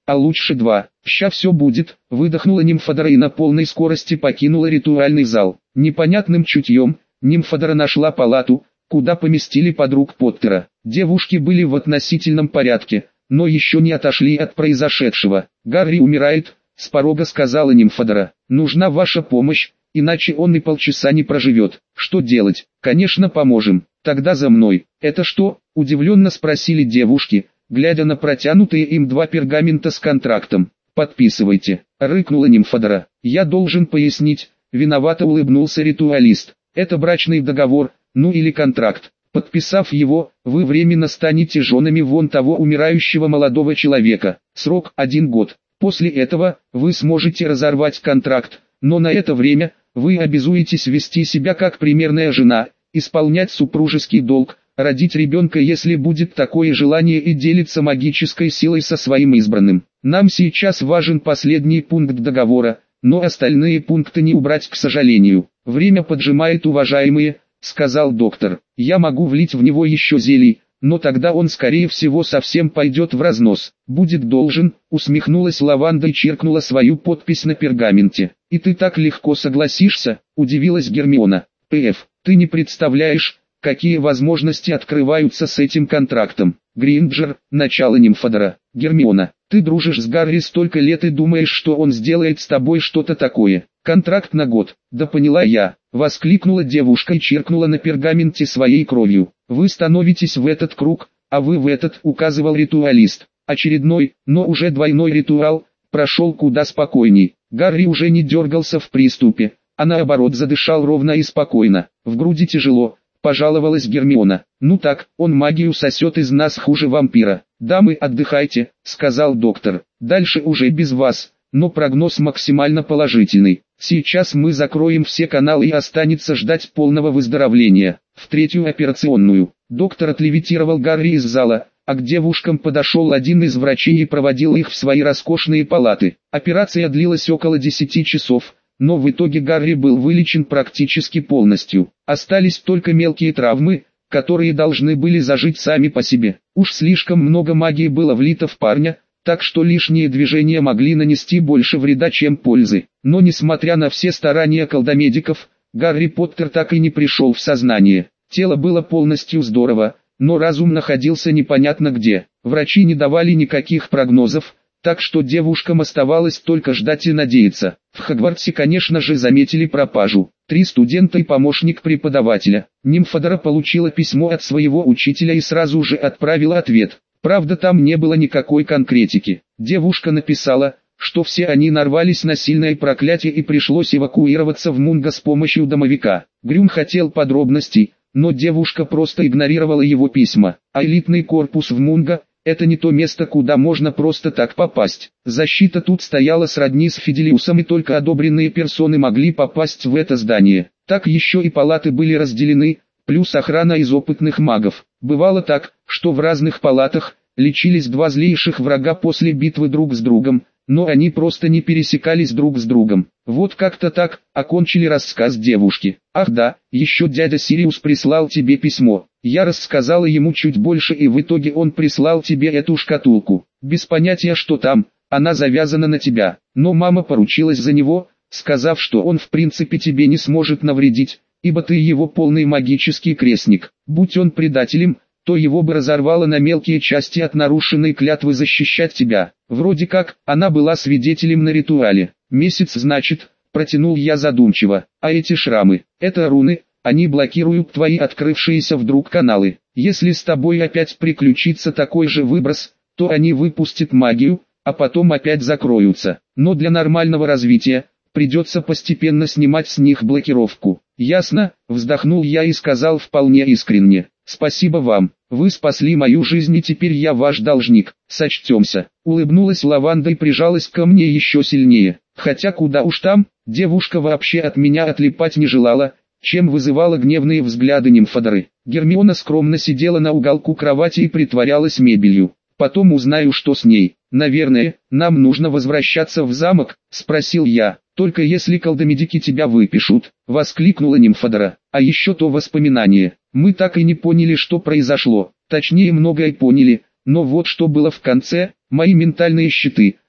а лучше 2. Ща все будет, выдохнула Нимфодора и на полной скорости покинула ритуальный зал. Непонятным чутьем, Нимфодора нашла палату, куда поместили подруг Поттера. Девушки были в относительном порядке, но еще не отошли от произошедшего. «Гарри умирает», — с порога сказала Нимфодора. «Нужна ваша помощь, иначе он и полчаса не проживет. Что делать?» «Конечно поможем. Тогда за мной». «Это что?» — удивленно спросили девушки, глядя на протянутые им 2 пергамента с контрактом. «Подписывайте», — рыкнула Нимфодора. «Я должен пояснить», — виновато улыбнулся ритуалист. «Это брачный договор, ну или контракт. Подписав его, вы временно станете женами вон того умирающего молодого человека. Срок 1 год. После этого, вы сможете разорвать контракт, но на это время, вы обязуетесь вести себя как примерная жена, исполнять супружеский долг, родить ребенка, если будет такое желание, и делиться магической силой со своим избранным. Нам сейчас важен последний пункт договора, но остальные пункты не убрать, к сожалению. Время поджимает, уважаемые», — сказал доктор. «Я могу влить в него еще зелий, но тогда он скорее всего совсем пойдет в разнос». «Будет должен», — усмехнулась Лаванда и чиркнула свою подпись на пергаменте. «И ты так легко согласишься?» — удивилась Гермиона. «П.Ф. Ты не представляешь, какие возможности открываются с этим контрактом». «Гринджер», — начало Нимфодора. «Гермиона, ты дружишь с Гарри столько лет и думаешь, что он сделает с тобой что-то такое. Контракт на год». «Да поняла я», — воскликнула девушка и чиркнула на пергаменте своей кровью. «Вы становитесь в этот круг, а вы в этот», — указывал ритуалист. Очередной, но уже двойной ритуал прошел куда спокойней. Гарри уже не дергался в приступе, а наоборот задышал ровно и спокойно. «В груди тяжело», — пожаловалась Гермиона. «Ну так, он магию сосет из нас хуже вампира». «Дамы, отдыхайте», — сказал доктор. «Дальше уже без вас, но прогноз максимально положительный. Сейчас мы закроем все каналы и останется ждать полного выздоровления». В 3-ю операционную. Доктор отлевитировал Гарри из зала, а к девушкам подошел один из врачей и проводил их в свои роскошные палаты. Операция длилась около 10 часов. Но в итоге Гарри был вылечен практически полностью. Остались только мелкие травмы, которые должны были зажить сами по себе. Уж слишком много магии было влито в парня, так что лишние движения могли нанести больше вреда, чем пользы. Но несмотря на все старания колдомедиков, Гарри Поттер так и не пришел в сознание. Тело было полностью здорово, но разум находился непонятно где. Врачи не давали никаких прогнозов, так что девушкам оставалось только ждать и надеяться. В Хогвартсе, конечно же, заметили пропажу. 3 студента и помощник преподавателя. Нимфодора получила письмо от своего учителя и сразу же отправила ответ. Правда, там не было никакой конкретики. Девушка написала, что все они нарвались на сильное проклятие и пришлось эвакуироваться в Мунго с помощью домовика. Грюм хотел подробностей, но девушка просто игнорировала его письма. А элитный корпус в Мунго — это не то место, куда можно просто так попасть. Защита тут стояла сродни с Фиделиусом, и только одобренные персоны могли попасть в это здание. Так еще и палаты были разделены, плюс охрана из опытных магов. Бывало так, что в разных палатах лечились 2 злейших врага после битвы друг с другом, но они просто не пересекались друг с другом. Вот как-то так, окончили рассказ девушки. «Ах да, еще дядя Сириус прислал тебе письмо. Я рассказала ему чуть больше, и в итоге он прислал тебе эту шкатулку. Без понятия, что там, она завязана на тебя. Но мама поручилась за него, сказав, что он в принципе тебе не сможет навредить, ибо ты его полный магический крестник. Будь он предателем, то его бы разорвало на мелкие части от нарушенной клятвы защищать тебя. Вроде как, она была свидетелем на ритуале. Месяц, значит», — протянул я задумчиво. «А эти шрамы, это руны, они блокируют твои открывшиеся вдруг каналы. Если с тобой опять приключится такой же выброс, то они выпустят магию, а потом опять закроются. Но для нормального развития, придется постепенно снимать с них блокировку». «Ясно», — вздохнул я и сказал вполне искренне. «Спасибо вам, вы спасли мою жизнь, и теперь я ваш должник, сочтемся». Улыбнулась Лаванда и прижалась ко мне еще сильнее. Хотя куда уж там, девушка вообще от меня отлипать не желала, чем вызывала гневные взгляды Нимфодоры. Гермиона скромно сидела на уголку кровати и притворялась мебелью. «Потом узнаю, что с ней. Наверное, нам нужно возвращаться в замок?» — спросил я. «Только если колдомедики тебя выпишут», — воскликнула Нимфодора. «А еще то воспоминание. Мы так и не поняли, что произошло. Точнее, многое поняли, но вот что было в конце. Мои ментальные щиты,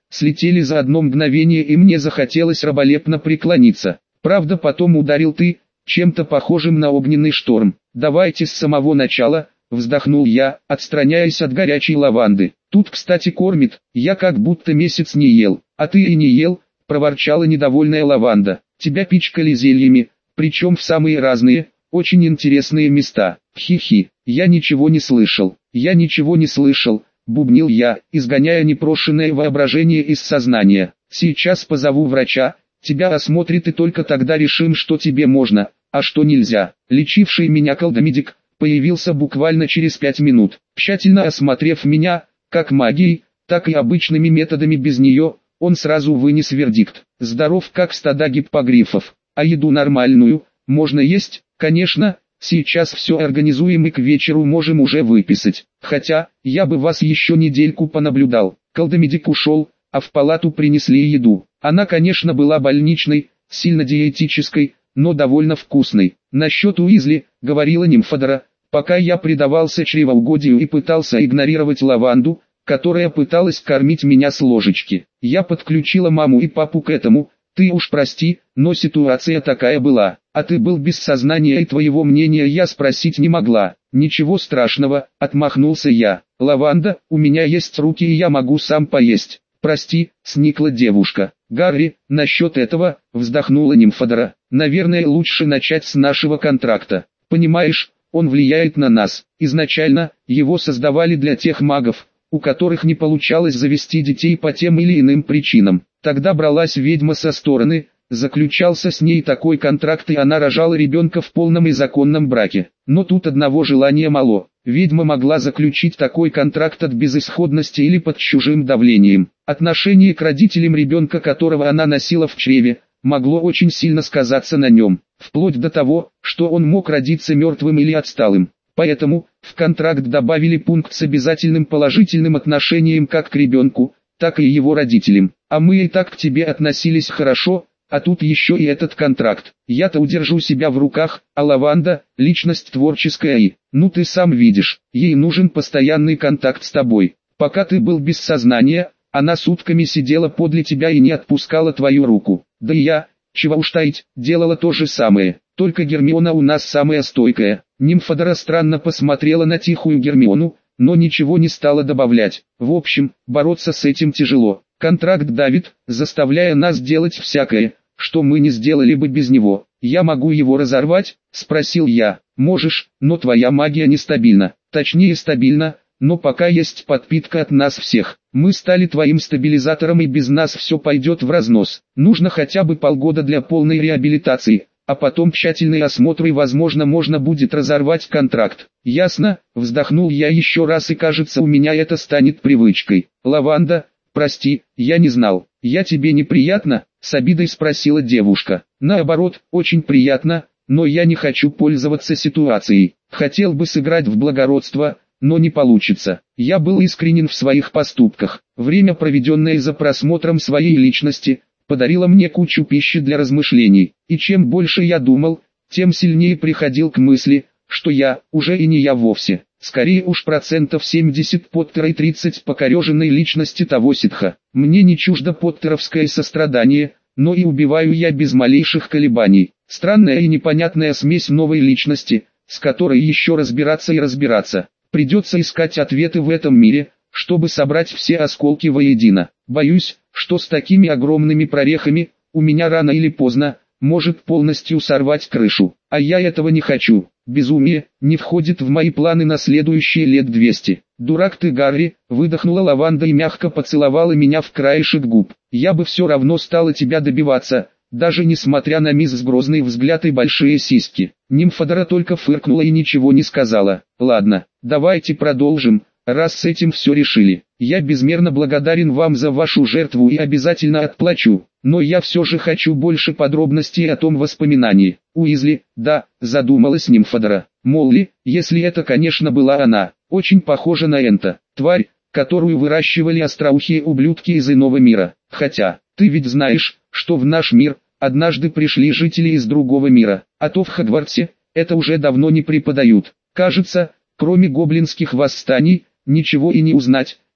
слетели за одно мгновение, и мне захотелось раболепно преклониться. Правда, потом ударил ты, чем-то похожим на огненный шторм. Давайте с самого начала, вздохнул я, отстраняясь от горячей лаванды. Тут, кстати, кормит, я как будто месяц не ел. А ты и не ел, проворчала недовольная лаванда. Тебя пичкали зельями, причем в самые разные, очень интересные места. Хи-хи, я ничего не слышал, бубнил я, изгоняя непрошенное воображение из сознания. Сейчас позову врача, тебя осмотрит, и только тогда решим, что тебе можно, а что нельзя. Лечивший меня колдомедик появился буквально через 5 минут. Тщательно осмотрев меня, как магией, так и обычными методами без нее, он сразу вынес вердикт: здоров как стадо гиппогрифов. А еду нормальную можно есть? Конечно, сейчас все организуем и к вечеру можем уже выписать. Хотя, я бы вас еще недельку понаблюдал. Колдомедик ушел, а в палату принесли еду. Она, конечно, была больничной, сильно диетической, но довольно вкусной. Насчет Уизли, говорила нимфодора, пока я предавался чревоугодию и пытался игнорировать лаванду, которая пыталась кормить меня с ложечки. Я подключила маму и папу к этому. Ты уж прости, но ситуация такая была. А ты был без сознания, и твоего мнения я спросить не могла. Ничего страшного, отмахнулся я. Лаванда, у меня есть руки, и я могу сам поесть. Прости, сникла девушка. Гарри, насчет этого, вздохнула нимфодора. Наверное, лучше начать с нашего контракта. Понимаешь, он влияет на нас. Изначально, его создавали для тех магов, у которых не получалось завести детей по тем или иным причинам. Тогда бралась ведьма со стороны, заключался с ней такой контракт, и она рожала ребенка в полном и законном браке. Но тут одного желания мало. Ведьма могла заключить такой контракт от безысходности или под чужим давлением. Отношение к родителям ребенка, которого она носила в чреве, могло очень сильно сказаться на нем, вплоть до того, что он мог родиться мертвым или отсталым. Поэтому, в контракт добавили пункт с обязательным положительным отношением как к ребенку, так и его родителям. А мы и так к тебе относились хорошо, а тут еще и этот контракт. Я-то удержу себя в руках, а лаванда – личность творческая и, ну ты сам видишь, ей нужен постоянный контакт с тобой. Пока ты был без сознания, она сутками сидела подле тебя и не отпускала твою руку. Да и я, чего уж таить, делала то же самое. Только Гермиона у нас самая стойкая. Нимфодора странно посмотрела на тихую Гермиону, но ничего не стала добавлять. В общем, бороться с этим тяжело. Контракт давит, заставляя нас делать всякое, что мы не сделали бы без него. Я могу его разорвать? Спросил я. Можешь, но твоя магия нестабильна. Точнее стабильна, но пока есть подпитка от нас всех. Мы стали твоим стабилизатором, и без нас все пойдет в разнос. Нужно хотя бы полгода для полной реабилитации, а потом тщательный осмотр, и возможно можно будет разорвать контракт. Ясно? Вздохнул я еще раз, и кажется, у меня это станет привычкой. Лаванда, прости, я не знал. Я тебе неприятно? С обидой спросила девушка. Наоборот, очень приятно, но я не хочу пользоваться ситуацией. Хотел бы сыграть в благородство, но не получится. Я был искренен в своих поступках. Время, проведенное за просмотром своей личности, подарило мне кучу пищи для размышлений. И чем больше я думал, тем сильнее приходил к мысли, что я, уже и не я вовсе. Скорее уж 70% Поттера и 30% покореженной личности того ситха. Мне не чуждо поттеровское сострадание, но и убиваю я без малейших колебаний. Странная и непонятная смесь новой личности, с которой еще разбираться и разбираться. Придется искать ответы в этом мире, чтобы собрать все осколки воедино. Боюсь, что с такими огромными прорехами, у меня рано или поздно, может полностью сорвать крышу. А я этого не хочу. Безумие не входит в мои планы на следующие лет 200. Дурак ты, Гарри, выдохнула лаванда и мягко поцеловала меня в краешек губ. Я бы все равно стала тебя добиваться, даже несмотря на мисс с грозный взгляд и большие сиськи. Нимфодора только фыркнула и ничего не сказала. Ладно, давайте продолжим, раз с этим все решили. Я безмерно благодарен вам за вашу жертву и обязательно отплачу. Но я все же хочу больше подробностей о том воспоминании. Уизли, да, задумалась нимфодора. Молли, если это, конечно, была она, очень похожа на Энта, тварь, которую выращивали остроухие ублюдки из иного мира. Хотя, ты ведь знаешь, что в наш мир однажды пришли жители из другого мира, а то в Хогвартсе это уже давно не преподают. Кажется, кроме гоблинских восстаний, ничего и не узнать,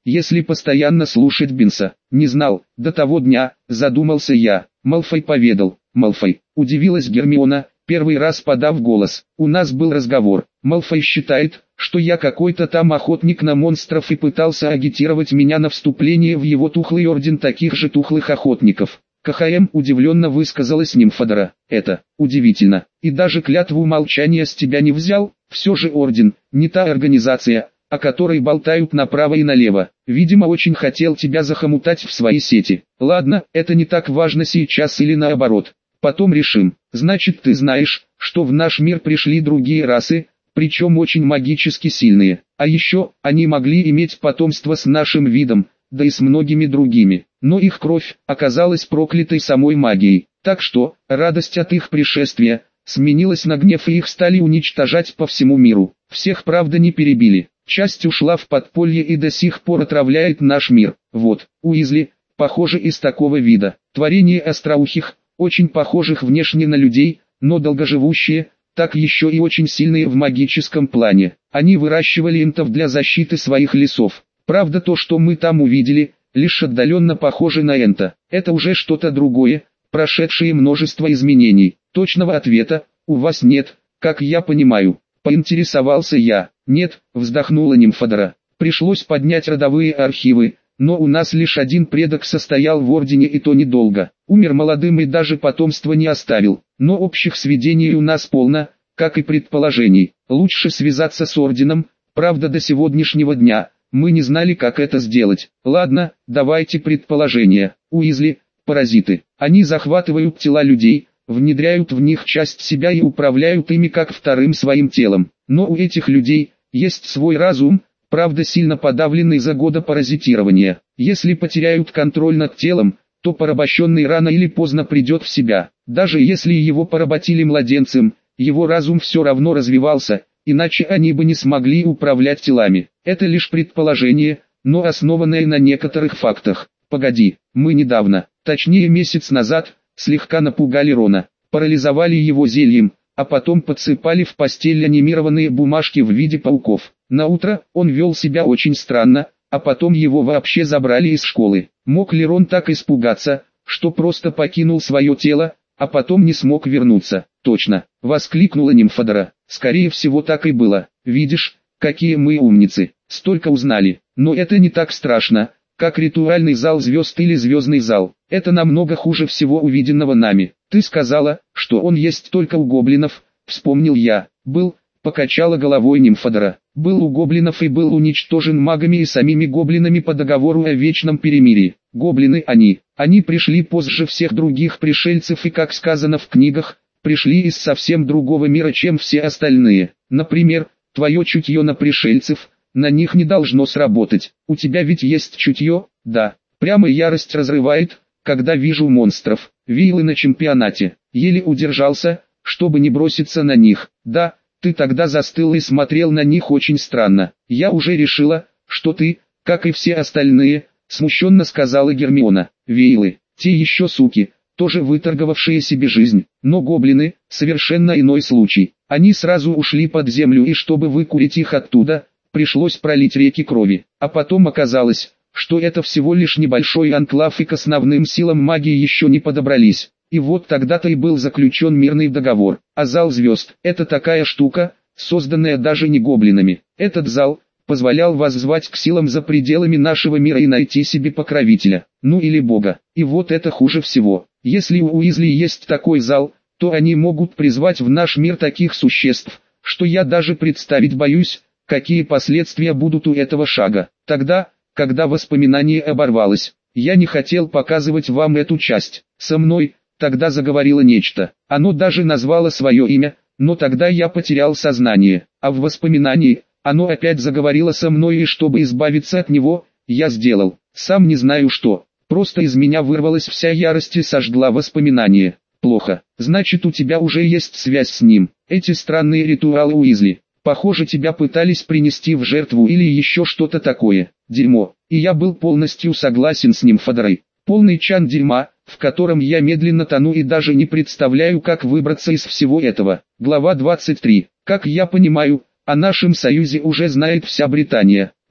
если постоянно слушать Бинса? Не знал, до того дня, задумался я. Малфой поведал. Малфой, удивилась Гермиона, первый раз подав голос. У нас был разговор. Малфой считает, что я какой-то там охотник на монстров и пытался агитировать меня на вступление в его тухлый орден таких же тухлых охотников. КХМ удивленно высказалась Нимфодора. Это удивительно. И даже клятву молчания с тебя не взял? Все же орден, не та организация, о которой болтают направо и налево. Видимо, очень хотел тебя захомутать в свои сети. Ладно, это не так важно сейчас или наоборот. Потом решим. Значит, ты знаешь, что в наш мир пришли другие расы, причем очень магически сильные. А еще, они могли иметь потомство с нашим видом, да и с многими другими. Но их кровь оказалась проклятой самой магией. Так что, радость от их пришествия сменилась на гнев, и их стали уничтожать по всему миру. Всех, правда, не перебили. Часть ушла в подполье и до сих пор отравляет наш мир. Вот, Уизли, похоже, из такого вида. Творение остроухих, очень похожих внешне на людей, но долгоживущие, так еще и очень сильные в магическом плане. Они выращивали энтов для защиты своих лесов. Правда, то, что мы там увидели, лишь отдаленно похоже на энта. Это уже что-то другое, прошедшее множество изменений. Точного ответа у вас нет, как я понимаю. Поинтересовался я. Нет, вздохнула Нимфодора. Пришлось поднять родовые архивы, но у нас лишь один предок состоял в ордене, и то недолго. Умер молодым и даже потомства не оставил. Но общих сведений у нас полно, как и предположений. Лучше связаться с орденом, правда до сегодняшнего дня мы не знали, как это сделать. Ладно, давайте предположения. Уизли, паразиты. Они захватывают тела людей, внедряют в них часть себя и управляют ими как вторым своим телом. Но у этих людей есть свой разум, правда сильно подавленный за годы паразитирования. Если потеряют контроль над телом, то порабощенный рано или поздно придет в себя. Даже если его поработили младенцем, его разум все равно развивался, иначе они бы не смогли управлять телами. Это лишь предположение, но основанное на некоторых фактах. Погоди, мы недавно, точнее месяц назад, слегка напугали Рона, парализовали его зельем, а потом подсыпали в постель анимированные бумажки в виде пауков. На утро он вел себя очень странно, а потом его вообще забрали из школы. Мог ли Рон так испугаться, что просто покинул свое тело, а потом не смог вернуться? Точно, воскликнула Нимфодора. Скорее всего так и было. Видишь, какие мы умницы, столько узнали. Но это не так страшно, как ритуальный зал звезд или звездный зал. Это намного хуже всего увиденного нами. Ты сказала, что он есть только у гоблинов, вспомнил я. Был, покачала головой Нимфодора. Был у гоблинов и был уничтожен магами и самими гоблинами по договору о вечном перемирии. Гоблины они пришли позже всех других пришельцев и, как сказано в книгах, пришли из совсем другого мира, чем все остальные. Например, твое чутье на пришельцев, на них не должно сработать. У тебя ведь есть чутье? Да. Прямо ярость разрывает, когда вижу монстров. Виллы на чемпионате. Еле удержался, чтобы не броситься на них. Да, ты тогда застыл и смотрел на них очень странно. Я уже решила, что ты, как и все остальные, смущенно сказала Гермиона. Виллы, те еще суки, тоже выторговавшие себе жизнь. Но гоблины, совершенно иной случай. Они сразу ушли под землю, и чтобы выкурить их оттуда, пришлось пролить реки крови. А потом оказалось, что это всего лишь небольшой анклав, и к основным силам магии еще не подобрались. И вот тогда-то и был заключен мирный договор. А зал звезд – это такая штука, созданная даже не гоблинами. Этот зал позволял воззвать к силам за пределами нашего мира и найти себе покровителя, ну или бога. И вот это хуже всего. Если у Уизли есть такой зал, то они могут призвать в наш мир таких существ, что я даже представить боюсь, какие последствия будут у этого шага. Тогда, когда воспоминание оборвалось, я не хотел показывать вам эту часть. Со мной тогда заговорило нечто. Оно даже назвало свое имя, но тогда я потерял сознание. А в воспоминании оно опять заговорило со мной, и чтобы избавиться от него, я сделал, сам не знаю что. Просто из меня вырвалась вся ярость и сожгла воспоминания. Плохо. Значит, у тебя уже есть связь с ним. Эти странные ритуалы Уизли. Похоже, тебя пытались принести в жертву или еще что-то такое. Дерьмо. И я был полностью согласен с Нимфодорой. Полный чан дерьма, в котором я медленно тону и даже не представляю, как выбраться из всего этого. Глава 23. Как я понимаю, о нашем союзе уже знает вся Британия.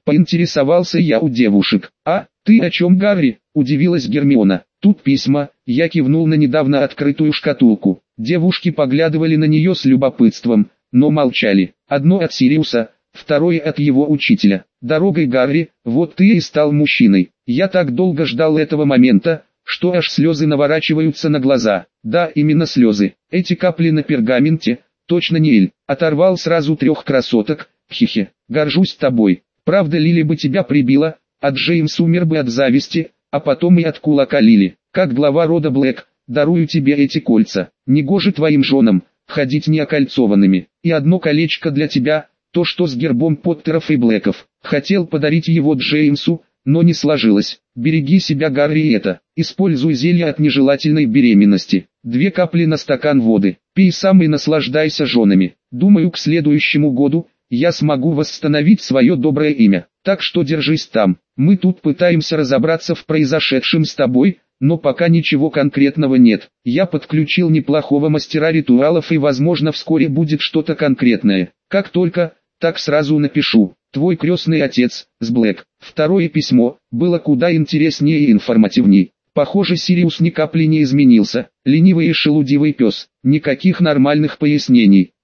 Поинтересовался я у девушек. «А, ты о чем, Гарри?» – удивилась Гермиона. «Тут письма». Я кивнул на недавно открытую шкатулку. Девушки поглядывали на нее с любопытством, но молчали. Одно от Сириуса, второе от его учителя. «Дорогой, Гарри, вот ты и стал мужчиной. Я так долго ждал этого момента, что аж слезы наворачиваются на глаза». Да, именно слезы. Эти капли на пергаменте, точно не Эль. Оторвал сразу 3 красоток, хихи. Горжусь тобой. Правда, Лили бы тебя прибила, а Джеймс умер бы от зависти, а потом и от кулака Лили. Как глава рода Блэк, дарую тебе эти кольца. Негоже твоим женам ходить неокольцованными. И одно колечко для тебя, то что с гербом Поттеров и Блэков. Хотел подарить его Джеймсу, но не сложилось. Береги себя, Гарри, и это. Используй зелье от нежелательной беременности. 2 капли на стакан воды. Пей сам и наслаждайся женами. Думаю, к следующему году я смогу восстановить свое доброе имя. Так что держись там. Мы тут пытаемся разобраться в произошедшем с тобой, но пока ничего конкретного нет. Я подключил неплохого мастера ритуалов и возможно вскоре будет что-то конкретное. Как только, так сразу напишу. Твой крестный отец, с Блэк. Второе письмо было куда интереснее и информативней. Похоже, Сириус ни капли не изменился. Ленивый и шелудивый пес. Никаких нормальных пояснений.